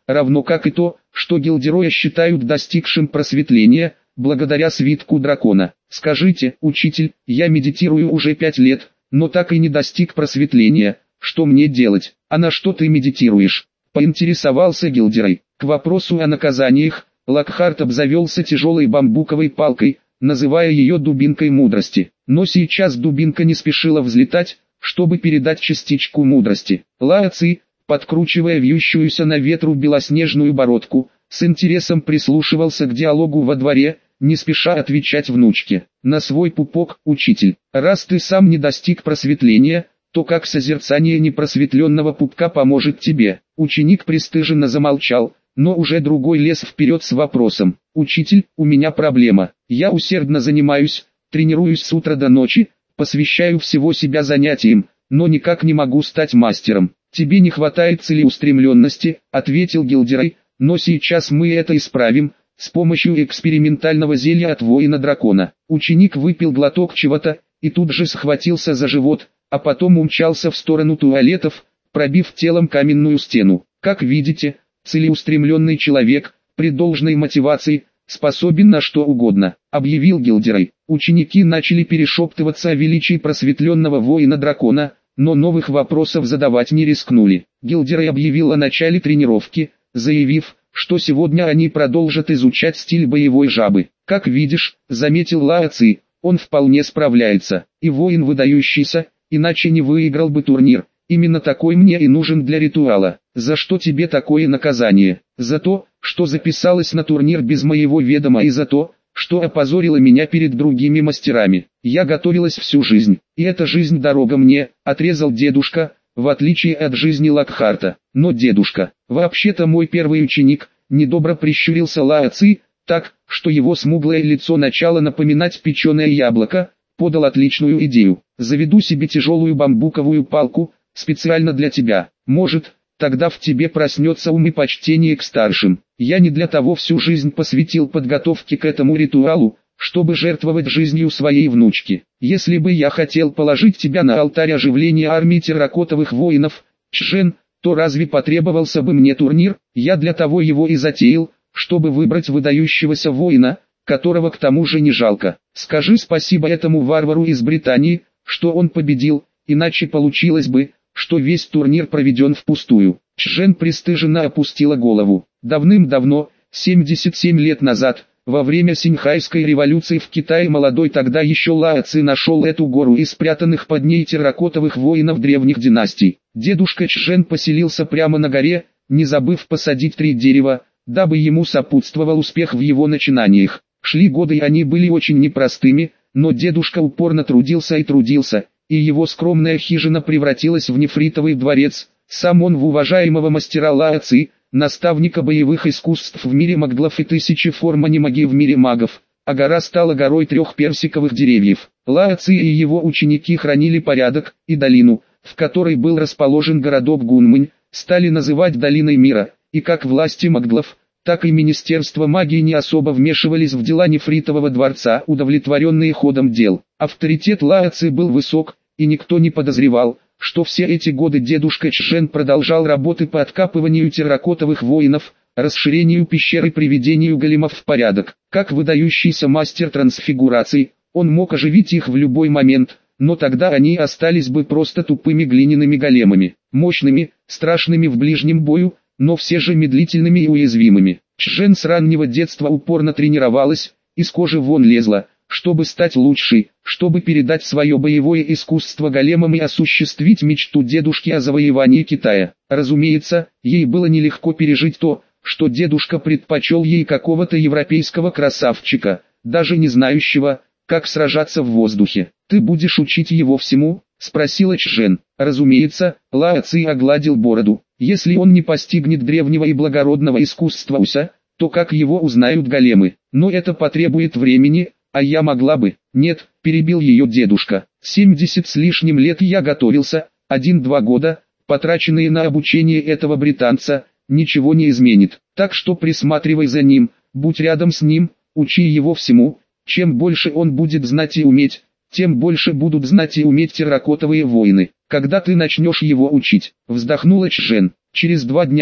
равно как и то, что гильдероя считают достигшим просветления, благодаря свитку дракона. Скажите, учитель, я медитирую уже пять лет, но так и не достиг просветления, что мне делать? А на что ты медитируешь? Поинтересовался гильдерой. К вопросу о наказаниях, Локхарт обзавелся тяжелой бамбуковой палкой, называя ее дубинкой мудрости. Но сейчас дубинка не спешила взлетать, чтобы передать частичку мудрости. Лао Ци, подкручивая вьющуюся на ветру белоснежную бородку, с интересом прислушивался к диалогу во дворе, не спеша отвечать внучке. На свой пупок, учитель, раз ты сам не достиг просветления, то как созерцание непросветленного пупка поможет тебе? Ученик пристыженно замолчал, но уже другой лез вперед с вопросом. Учитель, у меня проблема. Я усердно занимаюсь, тренируюсь с утра до ночи, посвящаю всего себя занятиям, но никак не могу стать мастером. Тебе не хватает целеустремленности, ответил гильдерой, но сейчас мы это исправим, с помощью экспериментального зелья от воина-дракона. Ученик выпил глоток чего-то, и тут же схватился за живот, а потом умчался в сторону туалетов, пробив телом каменную стену. Как видите, целеустремленный человек, при должной мотивации, способен на что угодно, объявил гильдерой. Ученики начали перешептываться о величии просветленного воина-дракона, но новых вопросов задавать не рискнули. Гильдерой объявил о начале тренировки, заявив, что сегодня они продолжат изучать стиль боевой жабы. Как видишь, заметил Лао Ци, он вполне справляется, и воин выдающийся, иначе не выиграл бы турнир. Именно такой мне и нужен для ритуала. За что тебе такое наказание? За то, что записалась на турнир без моего ведома, и за то, что опозорила меня перед другими мастерами. Я готовилась всю жизнь, и эта жизнь дорога мне, отрезал дедушка, в отличие от жизни Локхарта. Но дедушка, вообще-то мой первый ученик, недобро прищурился Лао Ци, так, что его смуглое лицо начало напоминать печеное яблоко, подал отличную идею. Заведу себе тяжелую бамбуковую палку, специально для тебя. Может, тогда в тебе проснется ум и почтение к старшим. Я не для того всю жизнь посвятил подготовке к этому ритуалу, чтобы жертвовать жизнью своей внучки. Если бы я хотел положить тебя на алтарь оживления армии терракотовых воинов, Чжен, то разве потребовался бы мне турнир? Я для того его и затеял, чтобы выбрать выдающегося воина, которого к тому же не жалко. Скажи спасибо этому варвару из Британии, что он победил, иначе получилось бы, что весь турнир проведен впустую. Чжен пристыженно опустила голову. Давным-давно, семьдесят семь лет назад, во время Синьхайской революции в Китае молодой тогда еще Лао Ци нашел эту гору из спрятанных под ней терракотовых воинов древних династий. Дедушка Чжен поселился прямо на горе, не забыв посадить три дерева, дабы ему сопутствовал успех в его начинаниях. Шли годы, и они были очень непростыми, но дедушка упорно трудился и трудился, и его скромная хижина превратилась в нефритовый дворец. Сам он в уважаемого мастера Лао Ци, наставника боевых искусств в мире магдлов и тысячи форм анимаги в мире магов, а гора стала горой трех персиковых деревьев. Лао Ци и его ученики хранили порядок, и долину, в которой был расположен городок Гунмэнь, стали называть долиной мира, и как власти магдлов, так и Министерство магии не особо вмешивались в дела нефритового дворца, удовлетворенные ходом дел. Авторитет Лао Ци был высок, и никто не подозревал, что все эти годы дедушка Чжен продолжал работы по откапыванию терракотовых воинов, расширению пещеры, приведению големов в порядок. Как выдающийся мастер трансфигурации, он мог оживить их в любой момент, но тогда они остались бы просто тупыми глиняными големами, мощными, страшными в ближнем бою, но все же медлительными и уязвимыми. Чжен с раннего детства упорно тренировалась, из кожи вон лезла, чтобы стать лучшей, чтобы передать свое боевое искусство големам и осуществить мечту дедушки о завоевании Китая. Разумеется, ей было нелегко пережить то, что дедушка предпочел ей какого-то европейского красавчика, даже не знающего, как сражаться в воздухе. «Ты будешь учить его всему?» — спросила Чжен. Разумеется, Лао Ци огладил бороду. Если он не постигнет древнего и благородного искусства уся, то как его узнают големы? Но это потребует времени, а я могла бы. Нет, перебил ее дедушка. семьдесят с лишним лет я готовился, один-два года, потраченные на обучение этого британца, ничего не изменит. Так что присматривай за ним, будь рядом с ним, учи его всему. Чем больше он будет знать и уметь, тем больше будут знать и уметь терракотовые воины. Когда ты начнешь его учить? Вздохнула Чжен. Через два дня,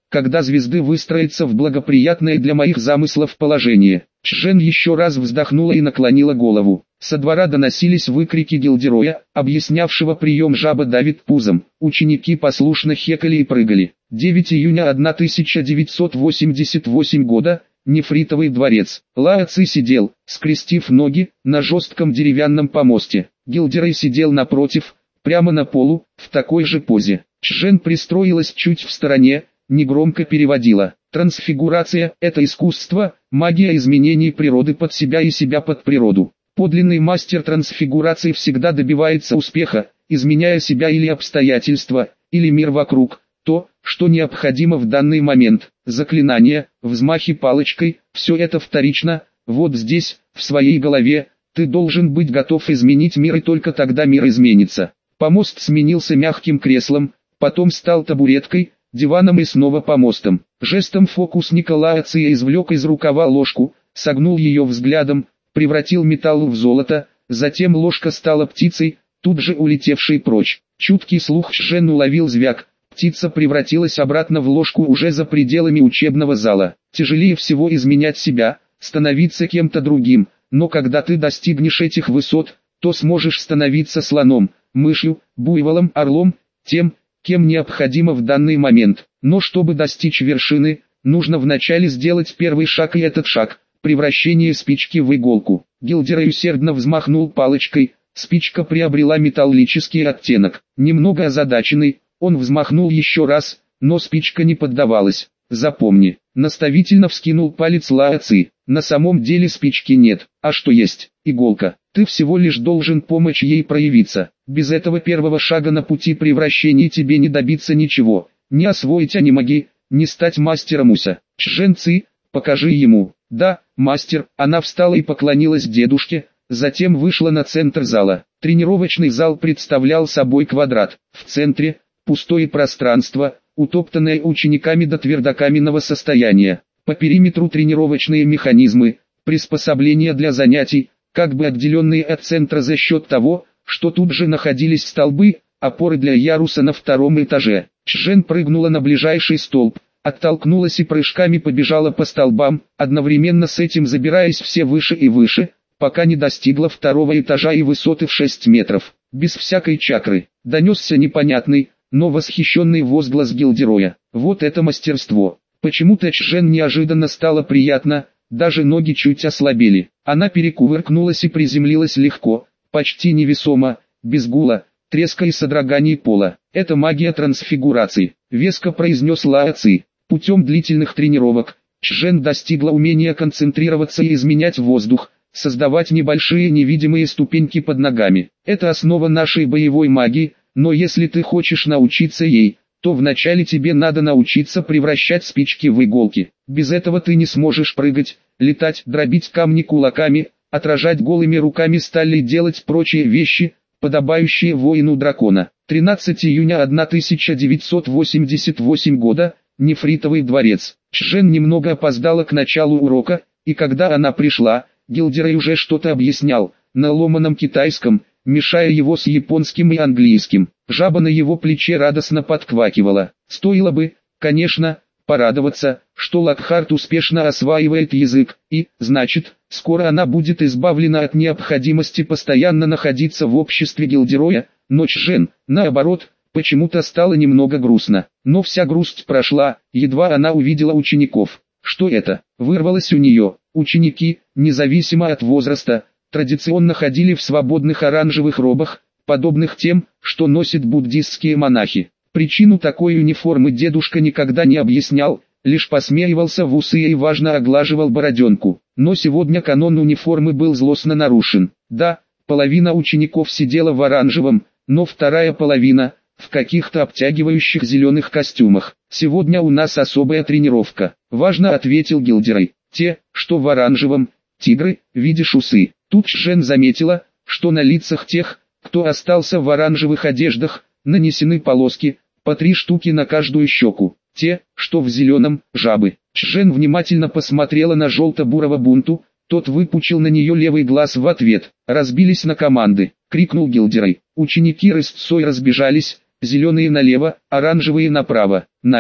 когда звезды выстроятся в благоприятное для моих замыслов положение. Чжэн еще раз вздохнула и наклонила голову. Со двора доносились выкрики Гильдероя, объяснявшего прием «жаба давит пузом». Ученики послушно хекали и прыгали. девятого июня тысяча девятьсот восемьдесят восьмого года, Нефритовый дворец. Лао Ци сидел, скрестив ноги, на жестком деревянном помосте. Гильдерой сидел напротив, прямо на полу, в такой же позе. Чжэн пристроилась чуть в стороне, негромко переводила. Трансфигурация – это искусство, магия изменений природы под себя и себя под природу. Подлинный мастер трансфигурации всегда добивается успеха, изменяя себя или обстоятельства, или мир вокруг, то, что необходимо в данный момент. Заклинания, взмахи палочкой – все это вторично, вот здесь, в своей голове, ты должен быть готов изменить мир, и только тогда мир изменится. Помост сменился мягким креслом, потом стал табуреткой, диваном и снова помостом. Жестом фокусника Лао Ци извлек из рукава ложку, согнул ее взглядом, превратил металл в золото, затем ложка стала птицей, тут же улетевшей прочь. Чуткий слух Чжэн уловил звяк, птица превратилась обратно в ложку уже за пределами учебного зала. Тяжелее всего изменять себя, становиться кем-то другим, но когда ты достигнешь этих высот, то сможешь становиться слоном, мышью, буйволом, орлом, тем, кем необходимо в данный момент. Но чтобы достичь вершины, нужно вначале сделать первый шаг, и этот шаг – превращение спички в иголку. Гильдерой усердно взмахнул палочкой, спичка приобрела металлический оттенок. Немного озадаченный, он взмахнул еще раз, но спичка не поддавалась. «Запомни», – наставительно вскинул палец Лао Ци. «На самом деле спички нет, а что есть? Иголка. Ты всего лишь должен помочь ей проявиться. Без этого первого шага на пути превращения тебе не добиться ничего, не освоить анимаги, не стать мастером уся. Чжэн Ци, покажи ему». «Да, мастер». Она встала и поклонилась дедушке, затем вышла на центр зала. Тренировочный зал представлял собой квадрат. В центре – пустое пространство, утоптанное учениками до твердокаменного состояния. По периметру тренировочные механизмы, приспособления для занятий, как бы отделенные от центра за счет того, что тут же находились столбы, опоры для яруса на втором этаже. Чжэн прыгнула на ближайший столб, оттолкнулась и прыжками побежала по столбам, одновременно с этим забираясь все выше и выше, пока не достигла второго этажа и высоты в шесть метров. Без всякой чакры, донесся непонятный, но восхищенный возглас Гильдероя. Вот это мастерство! Почему-то Чжэн неожиданно стало приятно, даже ноги чуть ослабели. Она перекувыркнулась и приземлилась легко, почти невесомо, без гула, треска и содроганий пола. «Это магия трансфигурации», — веско произнес Лао Ци. Путем длительных тренировок, Чжэн достигла умения концентрироваться и изменять воздух, создавать небольшие невидимые ступеньки под ногами. Это основа нашей боевой магии, но если ты хочешь научиться ей, то вначале тебе надо научиться превращать спички в иголки. Без этого ты не сможешь прыгать, летать, дробить камни кулаками, отражать голыми руками сталь и делать прочие вещи, подобающие воину дракона. тринадцатого июня тысяча девятьсот восемьдесят восьмого года, Нефритовый дворец. Чжэн немного опоздала к началу урока, и когда она пришла, Гильдерой уже что-то объяснял, на ломаном китайском, мешая его с японским и английским. Жаба на его плече радостно подквакивала. Стоило бы, конечно, порадоваться, что Локхарт успешно осваивает язык, и, значит, скоро она будет избавлена от необходимости постоянно находиться в обществе Гильдероя, но Чжэн, наоборот, почему-то стало немного грустно. Но вся грусть прошла, едва она увидела учеников. Что это? Вырвалось у нее. Ученики, независимо от возраста, традиционно ходили в свободных оранжевых робах, подобных тем, что носят буддистские монахи. Причину такой униформы дедушка никогда не объяснял, лишь посмеивался в усы и важно оглаживал бороденку. Но сегодня канон униформы был злостно нарушен. Да, половина учеников сидела в оранжевом, но вторая половина – в каких-то обтягивающих зеленых костюмах. «Сегодня у нас особая тренировка», – важно ответил Гильдерой. «Те, что в оранжевом, тигры, видишь усы». Тут Чжэн заметила, что на лицах тех, кто остался в оранжевых одеждах, нанесены полоски, по три штуки на каждую щеку. Те, что в зеленом, жабы. Чжэн внимательно посмотрела на желто-бурого бунту, тот выпучил на нее левый глаз в ответ. «Разбились на команды», — крикнул Гильдерой. Ученики рысцой разбежались, зеленые налево, оранжевые направо. Начали.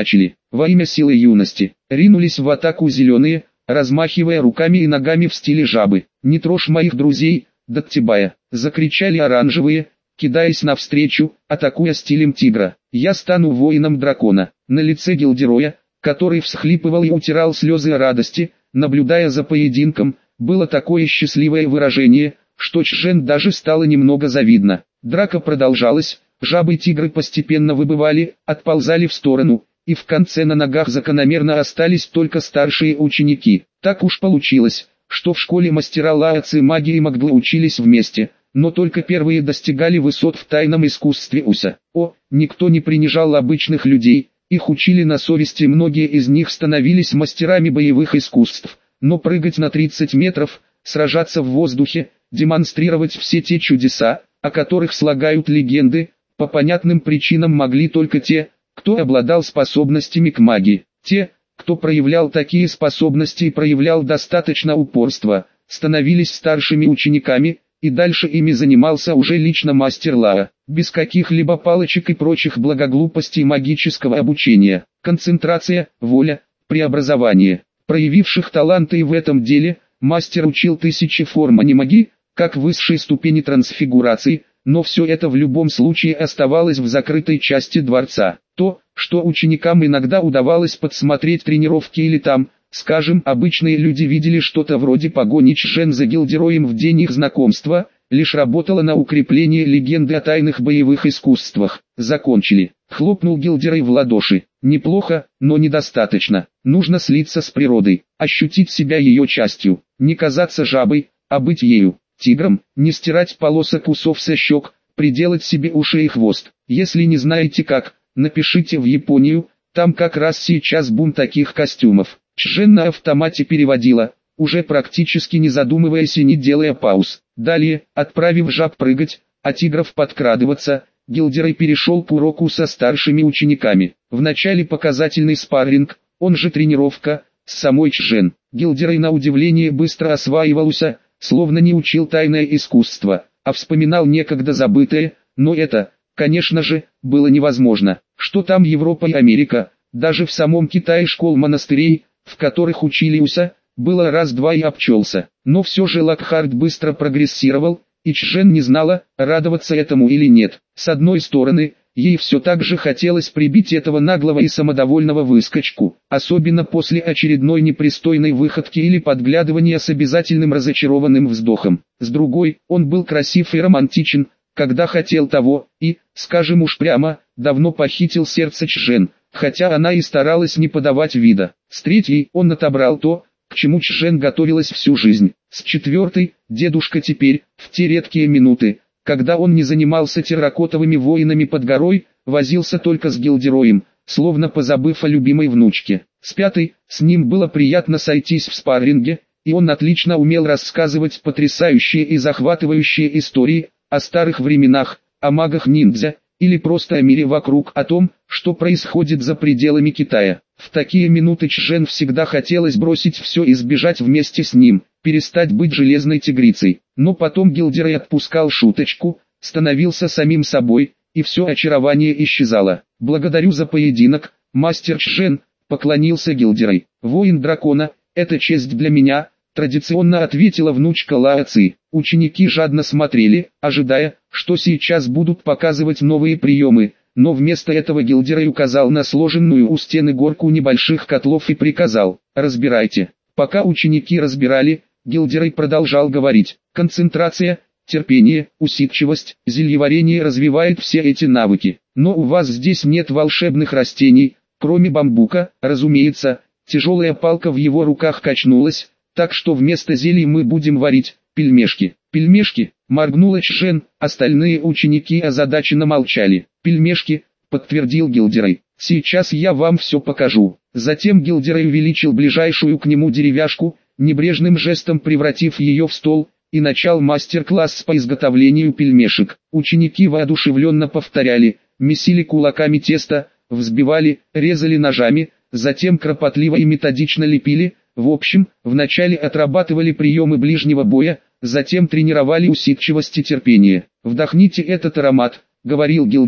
Во имя силы юности, ринулись в атаку зеленые, размахивая руками и ногами в стиле жабы. «Не трожь моих друзей, Даттибая!» — закричали оранжевые, кидаясь навстречу, атакуя стилем тигра. «Я стану воином дракона». На лице Гилдероя, который всхлипывал и утирал слезы радости, наблюдая за поединком, было такое счастливое выражение, что Чжэн даже стало немного завидно. Драка продолжалась, жабы-тигры постепенно выбывали, отползали в сторону, и в конце на ногах закономерно остались только старшие ученики. Так уж получилось, что в школе мастера Лаоци магии и Магдлы учились вместе, но только первые достигали высот в тайном искусстве Уся. О, никто не принижал обычных людей, их учили на совести, многие из них становились мастерами боевых искусств, но прыгать на тридцать метров, сражаться в воздухе, демонстрировать все те чудеса, о которых слагают легенды, по понятным причинам могли только те, кто обладал способностями к магии. Те, кто проявлял такие способности и проявлял достаточно упорства, становились старшими учениками, и дальше ими занимался уже лично мастер Лао, без каких-либо палочек и прочих благоглупостей магического обучения. Концентрация, воля, преобразование. Проявивших таланты и в этом деле, мастер учил тысячи форм анимагии, как высшей ступени трансфигурации, но все это в любом случае оставалось в закрытой части дворца. То, что ученикам иногда удавалось подсмотреть тренировки или там, скажем, обычные люди видели что-то вроде погони Чжэн за Гилдероем в день их знакомства, лишь работало на укрепление легенды о тайных боевых искусствах. Закончили. Хлопнул Гилдерой в ладоши. Неплохо, но недостаточно. Нужно слиться с природой, ощутить себя ее частью, не казаться жабой, а быть ею. Тигром, не стирать полосок усов со щек, приделать себе уши и хвост. Если не знаете как, напишите в Японию, там как раз сейчас бум таких костюмов. Чжэн на автомате переводила, уже практически не задумываясь и не делая пауз. Далее, отправив жаб прыгать, а тигров подкрадываться, Гилдерой перешел к уроку со старшими учениками. Вначале показательный спарринг, он же тренировка, с самой Чжэн. Гилдерой на удивление быстро осваивался, словно не учил тайное искусство, а вспоминал некогда забытое, но это, конечно же, было невозможно. Что там Европа и Америка, даже в самом Китае школ монастырей, в которых учили Уся, было раз-два и обчелся. Но все же Локхард быстро прогрессировал, и Чжэн не знала, радоваться этому или нет. С одной стороны, ей все так же хотелось прибить этого наглого и самодовольного выскочку, особенно после очередной непристойной выходки или подглядывания с обязательным разочарованным вздохом. С другой, он был красив и романтичен, когда хотел того, и, скажем уж прямо, давно похитил сердце Чжэн, хотя она и старалась не подавать вида. С третьей, он отобрал то, к чему Чжэн готовилась всю жизнь. С четвертой, дедушка теперь, в те редкие минуты, когда он не занимался терракотовыми воинами под горой, возился только с Гилдероем, словно позабыв о любимой внучке. С пятой, с ним было приятно сойтись в спарринге, и он отлично умел рассказывать потрясающие и захватывающие истории о старых временах, о магах-ниндзя, или просто о мире вокруг, о том, что происходит за пределами Китая. В такие минуты Чжэн всегда хотелось бросить все и сбежать вместе с ним, перестать быть железной тигрицей. Но потом Гилдерой отпускал шуточку, становился самим собой, и все очарование исчезало. «Благодарю за поединок, мастер Чжэн», — поклонился Гилдерой. «Воин дракона, это честь для меня», — традиционно ответила внучка Лао Ци. Ученики жадно смотрели, ожидая, что сейчас будут показывать новые приемы, но вместо этого Гилдерой указал на сложенную у стены горку небольших котлов и приказал: «Разбирайте». Пока ученики разбирали, Гилдерой продолжал говорить: «Концентрация, терпение, усидчивость, зельеварение развивает все эти навыки. Но у вас здесь нет волшебных растений, кроме бамбука, разумеется». Тяжелая палка в его руках качнулась, так что вместо зелий мы будем варить пельмешки. «Пельмешки», — моргнула Чжэн, остальные ученики озадаченно молчали. «Пельмешки», — подтвердил Гилдерой. «Сейчас я вам все покажу». Затем Гилдерой увеличил ближайшую к нему деревяшку, небрежным жестом превратив ее в стол, и начал мастер-класс по изготовлению пельмешек. Ученики воодушевленно повторяли, месили кулаками тесто, взбивали, резали ножами, затем кропотливо и методично лепили. В общем, вначале отрабатывали приемы ближнего боя, затем тренировали усидчивость и терпение. «Вдохните этот аромат», — говорил Гилдерой,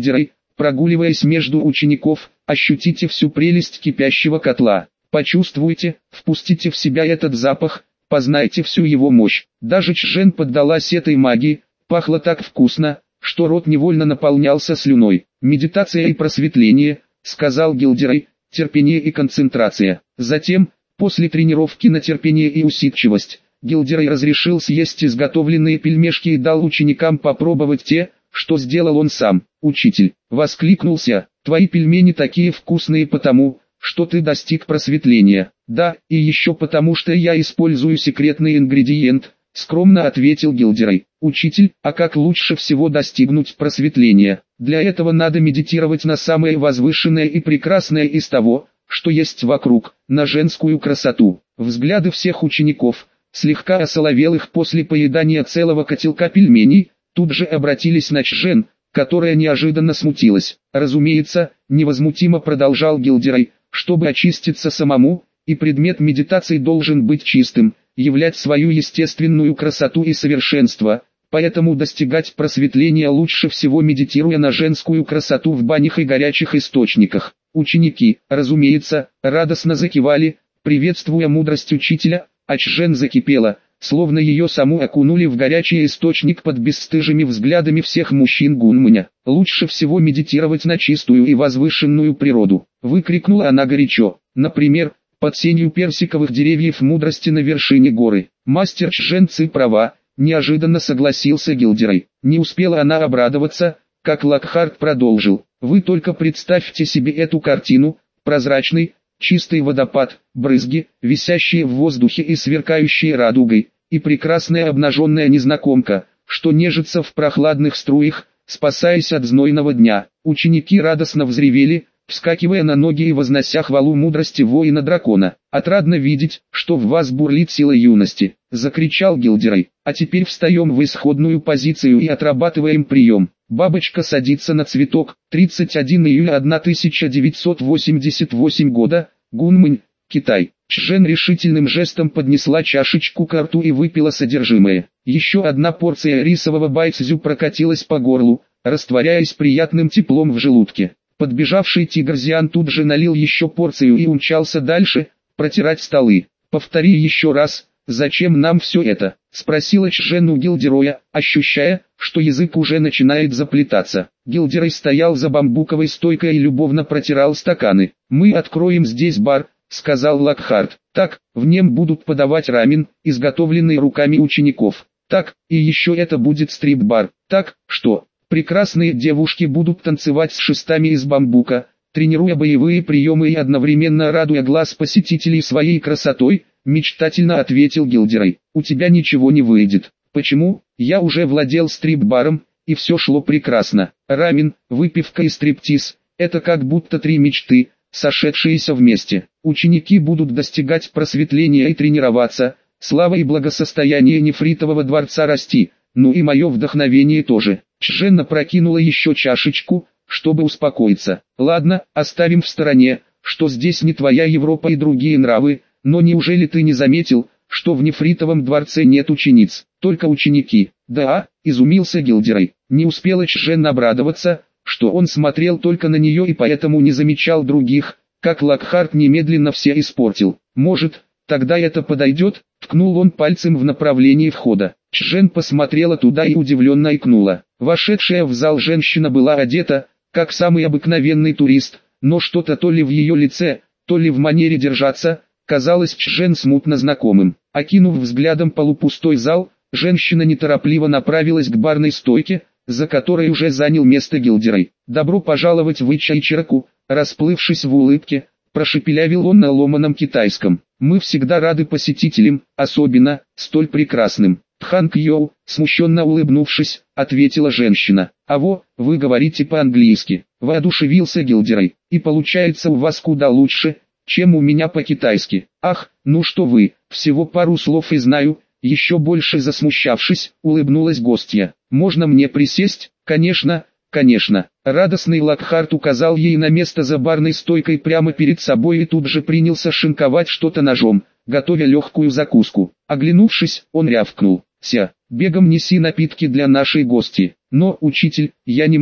прогуливаясь между учеников, ощутите всю прелесть кипящего котла. Почувствуйте, впустите в себя этот запах, познайте всю его мощь. Даже Чжэн поддалась этой магии, пахло так вкусно, что рот невольно наполнялся слюной. «Медитация и просветление», — сказал Гилдерей, — «терпение и концентрация». Затем, после тренировки на терпение и усидчивость, Гилдерей разрешил съесть изготовленные пельмешки и дал ученикам попробовать те, что сделал он сам. «Учитель», — воскликнулся, — «твои пельмени такие вкусные потому, что ты достиг просветления». «Да, и еще потому что я использую секретный ингредиент», — скромно ответил Гилдерей. «Учитель, а как лучше всего достигнуть просветления?» «Для этого надо медитировать на самое возвышенное и прекрасное из того, что есть вокруг, на женскую красоту». Взгляды всех учеников, слегка осоловелых после поедания целого котелка пельменей, тут же обратились на Чжэн, которая неожиданно смутилась. «Разумеется», — невозмутимо продолжал Гилдерей, — «чтобы очиститься самому, и предмет медитации должен быть чистым, являть свою естественную красоту и совершенство, поэтому достигать просветления лучше всего медитируя на женскую красоту в банях и горячих источниках». Ученики, разумеется, радостно закивали, приветствуя мудрость учителя, а Чжэн закипела, словно ее саму окунули в горячий источник под бесстыжими взглядами всех мужчин Гунмэня. «Лучше всего медитировать на чистую и возвышенную природу», — выкрикнула она горячо. «Например, под сенью персиковых деревьев мудрости на вершине горы». «Мастер Чжэн Ци права», — неожиданно согласился Гилдерей. Не успела она обрадоваться, как Локхарт продолжил. «Вы только представьте себе эту картину: прозрачный, чистый водопад, брызги, висящие в воздухе и сверкающие радугой, и прекрасная обнаженная незнакомка, что нежится в прохладных струях, спасаясь от знойного дня». Ученики радостно взревели, вскакивая на ноги и вознося хвалу мудрости воина-дракона. «Отрадно видеть, что в вас бурлит сила юности», — закричал Гилдерей. «А теперь встаем в исходную позицию и отрабатываем прием. Бабочка садится на цветок». тридцать первого июля тысяча девятьсот восемьдесят восьмого года, Гунмэнь, Китай. Чжэн решительным жестом поднесла чашечку к рту и выпила содержимое. Еще одна порция рисового байцзю прокатилась по горлу, растворяясь приятным теплом в желудке. Подбежавший тигр Зиан тут же налил еще порцию и умчался дальше, протирать столы. «Повтори еще раз, зачем нам все это?» — спросила Чжэн у Гилдероя, ощущая, что язык уже начинает заплетаться. Гилдерой стоял за бамбуковой стойкой и любовно протирал стаканы. «Мы откроем здесь бар», — сказал Локхарт. «Так, в нем будут подавать рамен, изготовленный руками учеников. Так, и еще это будет стрип-бар. Так, что... прекрасные девушки будут танцевать с шестами из бамбука, тренируя боевые приемы и одновременно радуя глаз посетителей своей красотой», — мечтательно ответил Гилдерей. «У тебя ничего не выйдет». «Почему? Я уже владел стрип-баром, и все шло прекрасно. Рамен, выпивка и стриптиз — это как будто три мечты, сошедшиеся вместе. Ученики будут достигать просветления и тренироваться, слава и благосостояние нефритового дворца расти, ну и мое вдохновение тоже». Чжэн опрокинула еще чашечку, чтобы успокоиться. «Ладно, оставим в стороне, что здесь не твоя Европа и другие нравы, но неужели ты не заметил, что в нефритовом дворце нет учениц, только ученики?» «Да», — изумился Гилдерей. Не успела Чжэн обрадоваться, что он смотрел только на нее и поэтому не замечал других, как Локхарт немедленно все испортил. «Может, тогда это подойдет?» — ткнул он пальцем в направлении входа. Чжэн посмотрела туда и удивленно икнула. Вошедшая в зал женщина была одета, как самый обыкновенный турист, но что-то то ли в ее лице, то ли в манере держаться, казалось Чжэн смутно знакомым. Окинув взглядом полупустой зал, женщина неторопливо направилась к барной стойке, за которой уже занял место Гилдерей. «Добро пожаловать в Ичайчираку», расплывшись в улыбке, прошепелявил он на ломаном китайском. «Мы всегда рады посетителям, особенно, столь прекрасным». «Тхан Кьоу», смущенно улыбнувшись, ответила женщина. «Аво, вы говорите по-английски», воодушевился Гилдерей. «И получается у вас куда лучше, чем у меня по-китайски». «Ах, ну что вы, всего пару слов и знаю», еще больше засмущавшись, улыбнулась гостья. «Можно мне присесть?» «Конечно, конечно». Радостный Локхарт указал ей на место за барной стойкой прямо перед собой и тут же принялся шинковать что-то ножом, готовя легкую закуску. Оглянувшись, он рявкнул: «Ся, бегом неси напитки для нашей гости». «Но, учитель, я не могу».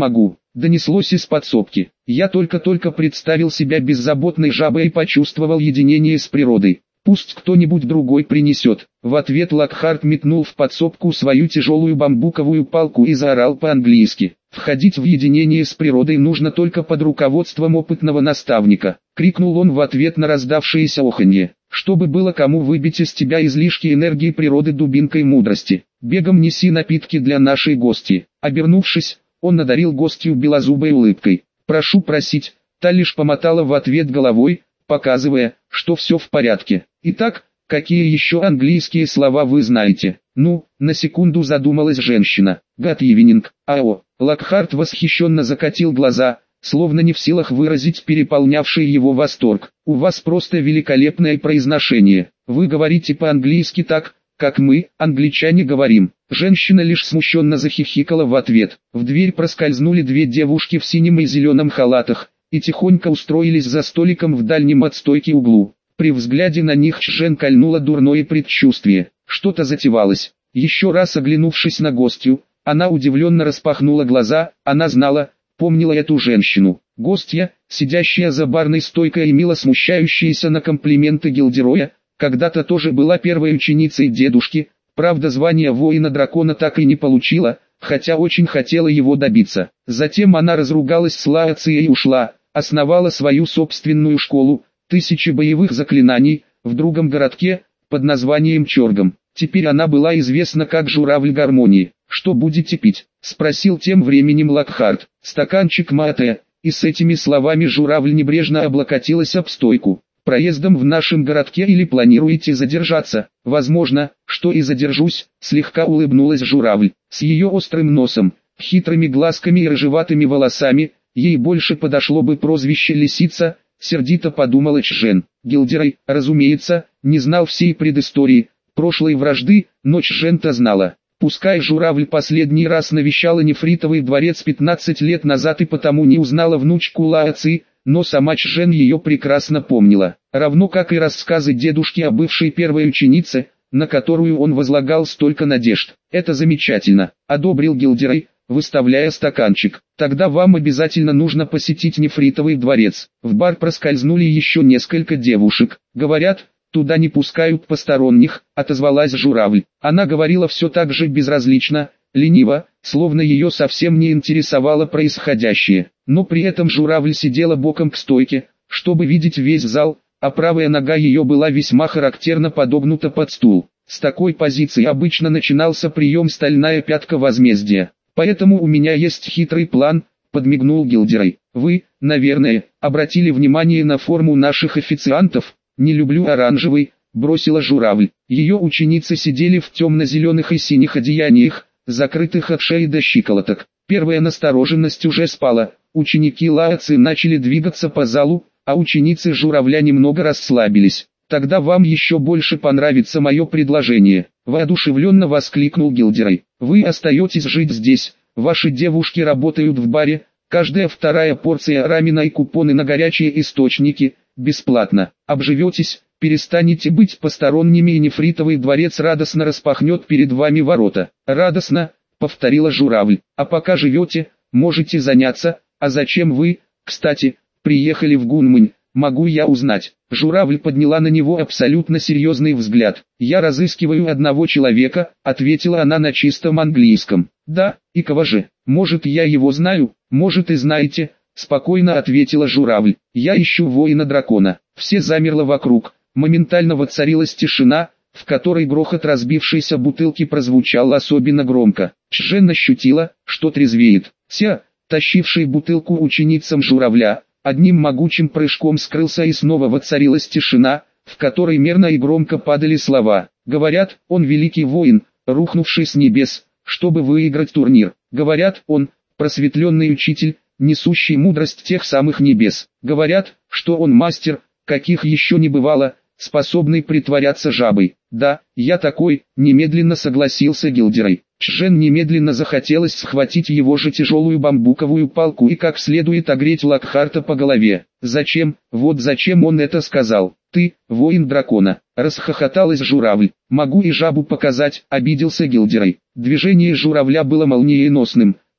донеслось из подсобки. Я только-только представил себя беззаботной жабой и почувствовал единение с природой. Пусть кто-нибудь другой принесет. В ответ Локхарт метнул в подсобку свою тяжелую бамбуковую палку и заорал по-английски. «Входить в единение с природой нужно только под руководством опытного наставника», — крикнул он в ответ на раздавшееся оханье. «Чтобы было кому выбить из тебя излишки энергии природы дубинкой мудрости. Бегом неси напитки для нашей гости». Обернувшись, он надарил гостью белозубой улыбкой. «Прошу просить», та лишь помотала в ответ головой, показывая, что все в порядке. «Итак, какие еще английские слова вы знаете?» «Ну», на секунду задумалась женщина. «Good evening, ао». Локхарт восхищенно закатил глаза, словно не в силах выразить переполнявший его восторг. «У вас просто великолепное произношение. Вы говорите по-английски так, как мы, англичане, говорим». Женщина лишь смущенно захихикала в ответ. В дверь проскользнули две девушки в синем и зеленом халатах и тихонько устроились за столиком в дальнем от стойки углу. При взгляде на них Чжэн кольнуло дурное предчувствие. Что-то затевалось. Еще раз оглянувшись на гостью, она удивленно распахнула глаза. Она знала, помнила эту женщину. Гостья, сидящая за барной стойкой и мило смущающаяся на комплименты Гилдероя, когда-то тоже была первой ученицей дедушки. Правда, звание воина-дракона так и не получила, хотя очень хотела его добиться. Затем она разругалась с Лаоцией и ушла, основала свою собственную школу, тысячи боевых заклинаний, в другом городке, под названием Чоргом. Теперь она была известна как Журавль Гармонии. «Что будете пить?» — спросил тем временем Локхарт. «Стаканчик мате», и с этими словами Журавль небрежно облокотилась об стойку. «Проездом в нашем городке или планируете задержаться?» «Возможно, что и задержусь», — слегка улыбнулась Журавль. С ее острым носом, хитрыми глазками и рыжеватыми волосами, ей больше подошло бы прозвище «Лисица», сердито подумала Чжэн. Гилдерой, разумеется, не знал всей предыстории, прошлой вражды, но Чжэн-то знала. Пускай Журавль последний раз навещала Нефритовый дворец пятнадцать лет назад и потому не узнала внучку Лаоци, но сама Чжэн ее прекрасно помнила, равно как и рассказы дедушки о бывшей первой ученице, на которую он возлагал столько надежд. «Это замечательно», — одобрил Гилдерой, выставляя стаканчик. «Тогда вам обязательно нужно посетить Нефритовый дворец». В бар проскользнули еще несколько девушек. «Говорят, туда не пускают посторонних», — отозвалась Журавль. Она говорила все так же безразлично, лениво, словно ее совсем не интересовало происходящее. Но при этом Журавль сидела боком к стойке, чтобы видеть весь зал, а правая нога ее была весьма характерно подогнута под стул. С такой позиции обычно начинался прием «стальная пятка возмездия». «Поэтому у меня есть хитрый план», — подмигнул Гилдерой. «Вы, наверное, обратили внимание на форму наших официантов?» «Не люблю оранжевый», — бросила Журавль. Ее ученицы сидели в темно-зеленых и синих одеяниях, закрытых от шеи до щиколоток. Первая настороженность уже спала, ученики Лаоци начали двигаться по залу, а ученицы Журавля немного расслабились. «Тогда вам еще больше понравится мое предложение», — воодушевленно воскликнул Гилдерой. «Вы остаетесь жить здесь, ваши девушки работают в баре, каждая вторая порция рамена и купоны на горячие источники, бесплатно. Обживетесь, перестанете быть посторонними и Нефритовый дворец радостно распахнет перед вами ворота». «Радостно», — повторила Журавль. «А пока живете, можете заняться, а зачем вы, кстати, приехали в Гунмань, могу я узнать?» Журавль подняла на него абсолютно серьезный взгляд. «Я разыскиваю одного человека», — ответила она на чистом английском. «Да, и кого же? Может, я его знаю, может и знаете», — спокойно ответила Журавль. «Я ищу воина-дракона». Все замерло вокруг, моментально воцарилась тишина, в которой грохот разбившейся бутылки прозвучал особенно громко. Чжэн ощутила, что трезвеет. Ся, тащивший бутылку ученицам Журавля, одним могучим прыжком скрылся, и снова воцарилась тишина, в которой мерно и громко падали слова. «Говорят, он великий воин, рухнувший с небес, чтобы выиграть турнир. Говорят, он просветленный учитель, несущий мудрость тех самых небес. Говорят, что он мастер, каких еще не бывало, способный притворяться жабой». «Да, я такой», — немедленно согласился Гилдерой. Чжэн немедленно захотелось схватить его же тяжелую бамбуковую палку и как следует огреть Локхарта по голове. «Зачем? Вот зачем он это сказал? Ты, воин дракона», — расхохоталась Журавль. «Могу и жабу показать», — обиделся Гилдерой. Движение Журавля было молниеносным,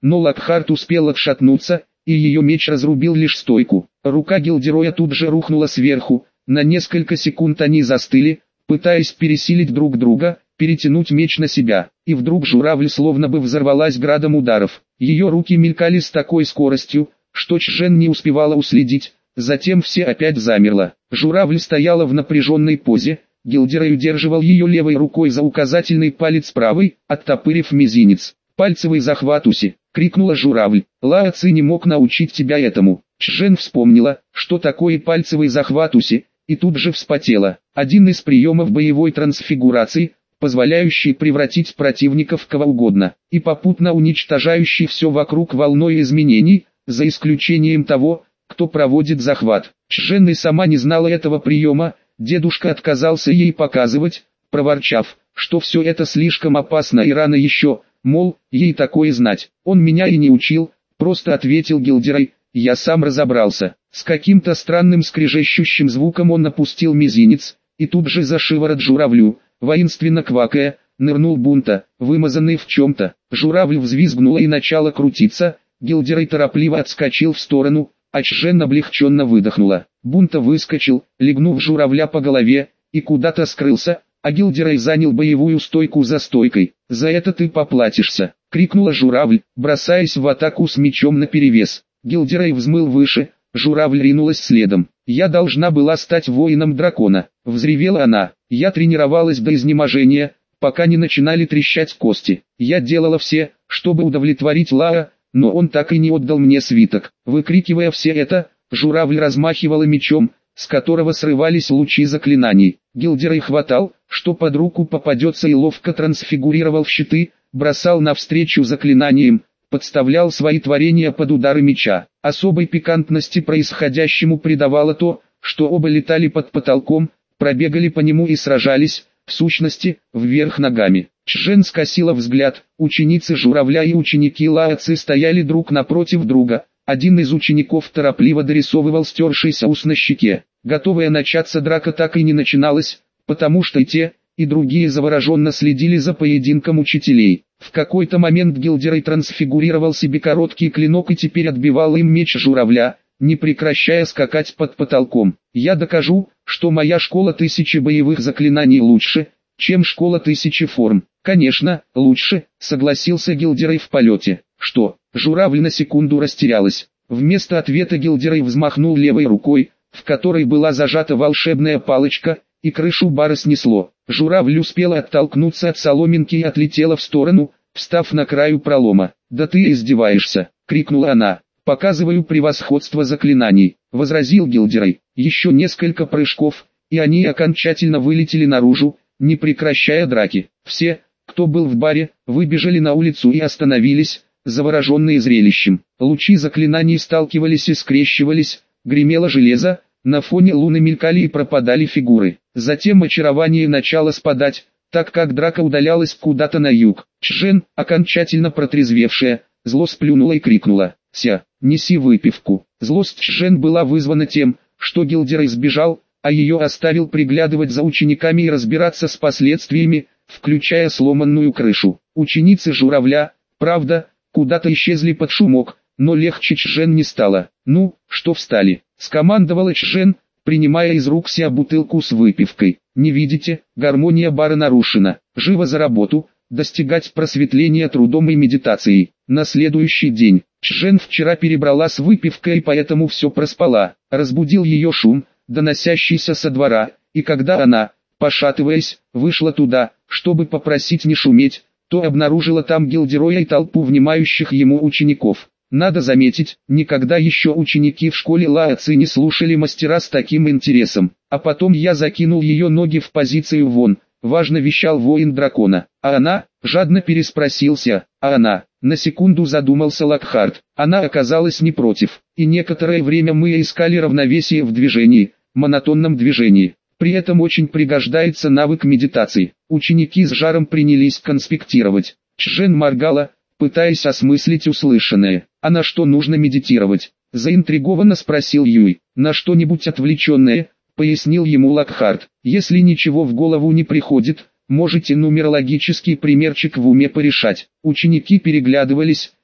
но Локхарт успел отшатнуться, и ее меч разрубил лишь стойку. Рука Гильдероя тут же рухнула сверху, на несколько секунд они застыли, пытаясь пересилить друг друга, перетянуть меч на себя, и вдруг журавль словно бы взорвалась градом ударов. Ее руки мелькали с такой скоростью, что Чжэн не успевала уследить, затем все опять замерло. Журавль стояла в напряженной позе, Гильдерой удерживал ее левой рукой за указательный палец правой, оттопырив мизинец. «Пальцевый захват Уси!» — крикнула журавль. «Лао Ци не мог научить тебя этому». Чжэн вспомнила, что такое пальцевый захват Уси, и тут же вспотела. Один из приемов боевой трансфигурации, позволяющий превратить противника в кого угодно, и попутно уничтожающий все вокруг волной изменений, за исключением того, кто проводит захват. Чжэн и сама не знала этого приема, дедушка отказался ей показывать, проворчав, что все это слишком опасно и рано еще, мол, ей такое знать. «Он меня и не учил», просто ответил Гильдерой, «я сам разобрался». С каким-то странным скрежещущим звуком он опустил мизинец, и тут же за шиворот журавлю, воинственно квакая, нырнул Бунта, вымазанный в чем-то. Журавль взвизгнула и начала крутиться, Гильдерой торопливо отскочил в сторону, а Чжэн облегченно выдохнула. Бунта выскочил, легнув журавля по голове, и куда-то скрылся, а Гильдерой занял боевую стойку за стойкой. «За это ты поплатишься!» — крикнула журавль, бросаясь в атаку с мечом наперевес. Гильдерой взмыл выше, журавль ринулась следом. «Я должна была стать воином дракона!» — взревела она. «Я тренировалась до изнеможения, пока не начинали трещать кости. Я делала все, чтобы удовлетворить Лао, но он так и не отдал мне свиток». Выкрикивая все это, журавль размахивала мечом, с которого срывались лучи заклинаний. Гильдерой хватал, что под руку попадется, и ловко трансфигурировал в щиты, бросал навстречу заклинаниям, подставлял свои творения под удары меча. Особой пикантности происходящему придавало то, что оба летали под потолком, пробегали по нему и сражались, в сущности, вверх ногами. Чжэн скосила взгляд, ученицы журавля и ученики Лао Ци стояли друг напротив друга. Один из учеников торопливо дорисовывал стершийся ус на щеке. Готовая начаться драка так и не начиналась, потому что и те, и другие завороженно следили за поединком учителей. В какой-то момент Гильдерой трансфигурировал себе короткий клинок и теперь отбивал им меч журавля, не прекращая скакать под потолком. «Я докажу, что моя школа тысячи боевых заклинаний лучше, чем школа тысячи форм». «Конечно, лучше», — согласился Гильдерой в полете. «Что?» Журавль на секунду растерялась. Вместо ответа Гильдерой взмахнул левой рукой, в которой была зажата волшебная палочка, и крышу бара снесло. Журавль успела оттолкнуться от соломинки и отлетела в сторону, встав на краю пролома. «Да ты издеваешься!» — крикнула она. «Показываю превосходство заклинаний», — возразил Гильдерой. Еще несколько прыжков, и они окончательно вылетели наружу, не прекращая драки. Все, кто был в баре, выбежали на улицу и остановились, завороженные зрелищем. Лучи заклинаний сталкивались и скрещивались, гремело железо, на фоне луны мелькали и пропадали фигуры. Затем очарование начало спадать, так как драка удалялась куда-то на юг. Чжэн, окончательно протрезвевшая, зло сплюнула и крикнула: «Ся, неси выпивку». Злость Чжэн была вызвана тем, что Гильдерой сбежал, а ее оставил приглядывать за учениками и разбираться с последствиями, включая сломанную крышу. Ученицы журавля, правда, куда-то исчезли под шумок, но легче Чжэн не стало. «Ну, что встали?» — скомандовала Чжэн, принимая из рук Ся бутылку с выпивкой. «Не видите, гармония бара нарушена. Живо за работу, достигать просветления трудом и медитацией». На следующий день, Чжэн вчера перебрала с выпивкой и поэтому все проспала. Разбудил ее шум, доносящийся со двора, и когда она, пошатываясь, вышла туда, чтобы попросить не шуметь, то обнаружила там Гильдероя и толпу внимающих ему учеников. Надо заметить, никогда еще ученики в школе Лао Ци не слушали мастера с таким интересом. А потом я закинул ее ноги в позицию вон, важно вещал воин дракона. А она, жадно переспросился, а она, на секунду задумался Локхарт. Она оказалась не против, и некоторое время мы искали равновесие в движении, монотонном движении. При этом очень пригождается навык медитации. Ученики с жаром принялись конспектировать. Чжэн моргала, пытаясь осмыслить услышанное. «А на что нужно медитировать?» — заинтригованно спросил Юй. «На что-нибудь отвлеченное», — пояснил ему Локхарт. «Если ничего в голову не приходит, можете нумерологический примерчик в уме порешать». Ученики переглядывались,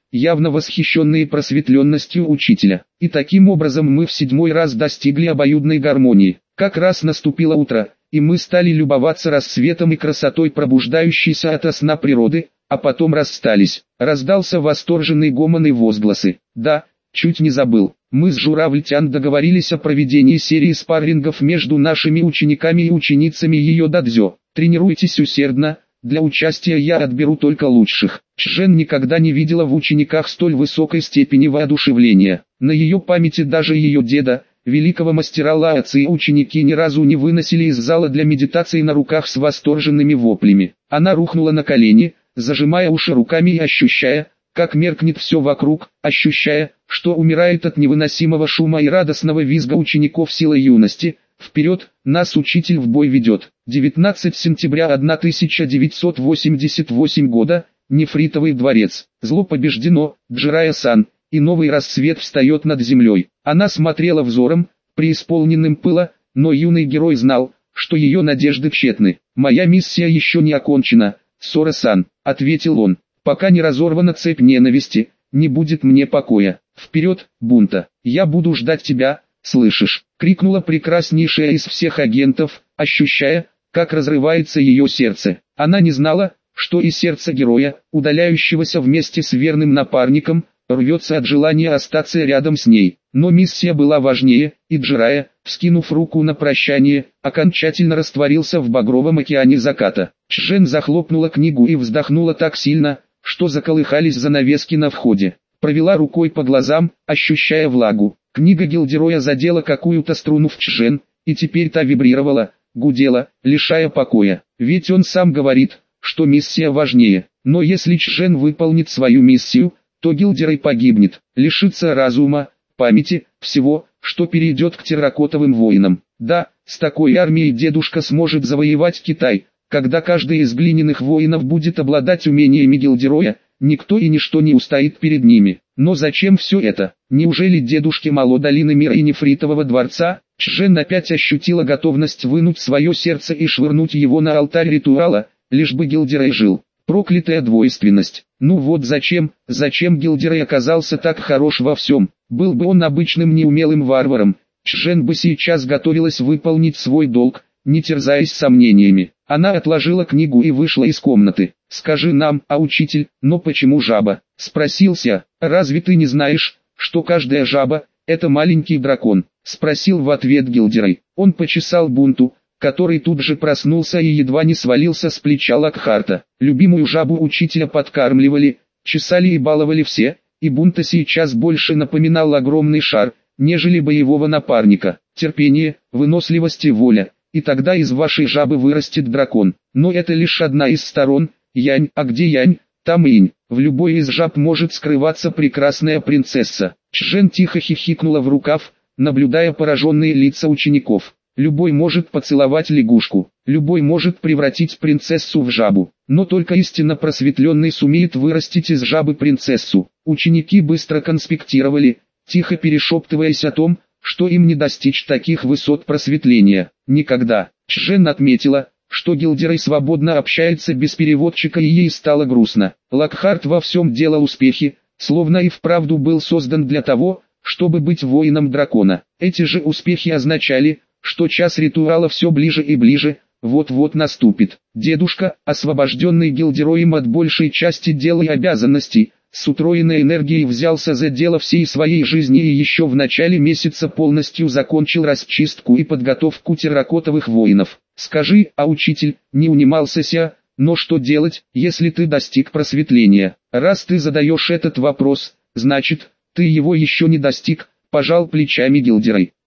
явно восхищенные просветленностью учителя. И таким образом мы в седьмой раз достигли обоюдной гармонии. Как раз наступило утро, и мы стали любоваться рассветом и красотой пробуждающейся ото сна природы, а потом расстались. Раздался восторженный гомон и возгласы. Да, чуть не забыл. Мы с Журавль-тян договорились о проведении серии спаррингов между нашими учениками и ученицами ее дадзё. Тренируйтесь усердно, для участия я отберу только лучших. Чжэн никогда не видела в учениках столь высокой степени воодушевления. На ее памяти даже ее деда, великого мастера Лао Цзи, ученики ни разу не выносили из зала для медитации на руках с восторженными воплями. Она рухнула на колени, зажимая уши руками и ощущая, как меркнет все вокруг, ощущая, что умирает от невыносимого шума и радостного визга учеников силы юности. Вперед, нас учитель в бой ведет. девятнадцатого сентября тысяча девятьсот восемьдесят восьмого года, Нефритовый дворец. Зло побеждено, Джирая-сан, и новый рассвет встает над землей. Она смотрела взором, преисполненным пыла, но юный герой знал, что ее надежды тщетны. «Моя миссия еще не окончена, Сора-сан», — ответил он. «Пока не разорвана цепь ненависти, не будет мне покоя. Вперед, бунта, я буду ждать тебя, слышишь?» — крикнула прекраснейшая из всех агентов, ощущая, как разрывается ее сердце. Она не знала, что и сердце героя, удаляющегося вместе с верным напарником, рвется от желания остаться рядом с ней. Но миссия была важнее, и Джирая, вскинув руку на прощание, окончательно растворился в багровом океане заката. Чжэн захлопнула книгу и вздохнула так сильно, что заколыхались занавески на входе. Провела рукой по глазам, ощущая влагу. Книга Гильдероя задела какую-то струну в Чжэн, и теперь та вибрировала, гудела, лишая покоя. Ведь он сам говорит, что миссия важнее. Но если Чжэн выполнит свою миссию, то Гильдерой погибнет, лишится разума, памяти, всего, что перейдет к терракотовым воинам. Да, с такой армией дедушка сможет завоевать Китай, когда каждый из глиняных воинов будет обладать умениями Гильдероя, никто и ничто не устоит перед ними. Но зачем все это? Неужели дедушке мало долины мира и нефритового дворца? Чжэн опять ощутила готовность вынуть свое сердце и швырнуть его на алтарь ритуала, лишь бы Гильдерой жил. Проклятая двойственность. Ну вот зачем, зачем Гильдерой оказался так хорош во всем? Был бы он обычным неумелым варваром, Чжэн бы сейчас готовилась выполнить свой долг, не терзаясь сомнениями. Она отложила книгу и вышла из комнаты. «Скажи нам, а учитель, но почему жаба?» — спросился. «Разве ты не знаешь, что каждая жаба — это маленький дракон?» — спросил в ответ Гильдерой. Он почесал Бунту, который тут же проснулся и едва не свалился с плеча Локхарта. Любимую жабу учителя подкармливали, чесали и баловали все, и Бунта сейчас больше напоминал огромный шар, нежели боевого напарника. Терпение, выносливость и воля, и тогда из вашей жабы вырастет дракон. Но это лишь одна из сторон. Янь, а где Янь, там и Инь. В любой из жаб может скрываться прекрасная принцесса. Чжэн тихо хихикнула в рукав, наблюдая пораженные лица учеников. Любой может поцеловать лягушку, любой может превратить принцессу в жабу, но только истинно просветленный сумеет вырастить из жабы принцессу. Ученики быстро конспектировали, тихо перешептываясь о том, что им не достичь таких высот просветления. Никогда. Чжэн отметила, что Гильдерой свободно общается без переводчика, и ей стало грустно. Локхарт во всем делал успехи, словно и вправду был создан для того, чтобы быть воином дракона. Эти же успехи означали, что час ритуала все ближе и ближе, вот-вот наступит. Дедушка, освобожденный Гильдероем от большей части дел и обязанностей, с утроенной энергией взялся за дело всей своей жизни и еще в начале месяца полностью закончил расчистку и подготовку терракотовых воинов. «Скажи, а учитель, не унимался Ся, но что делать, если ты достиг просветления? Раз ты задаешь этот вопрос, значит, ты его еще не достиг», — пожал плечами Гильдерой.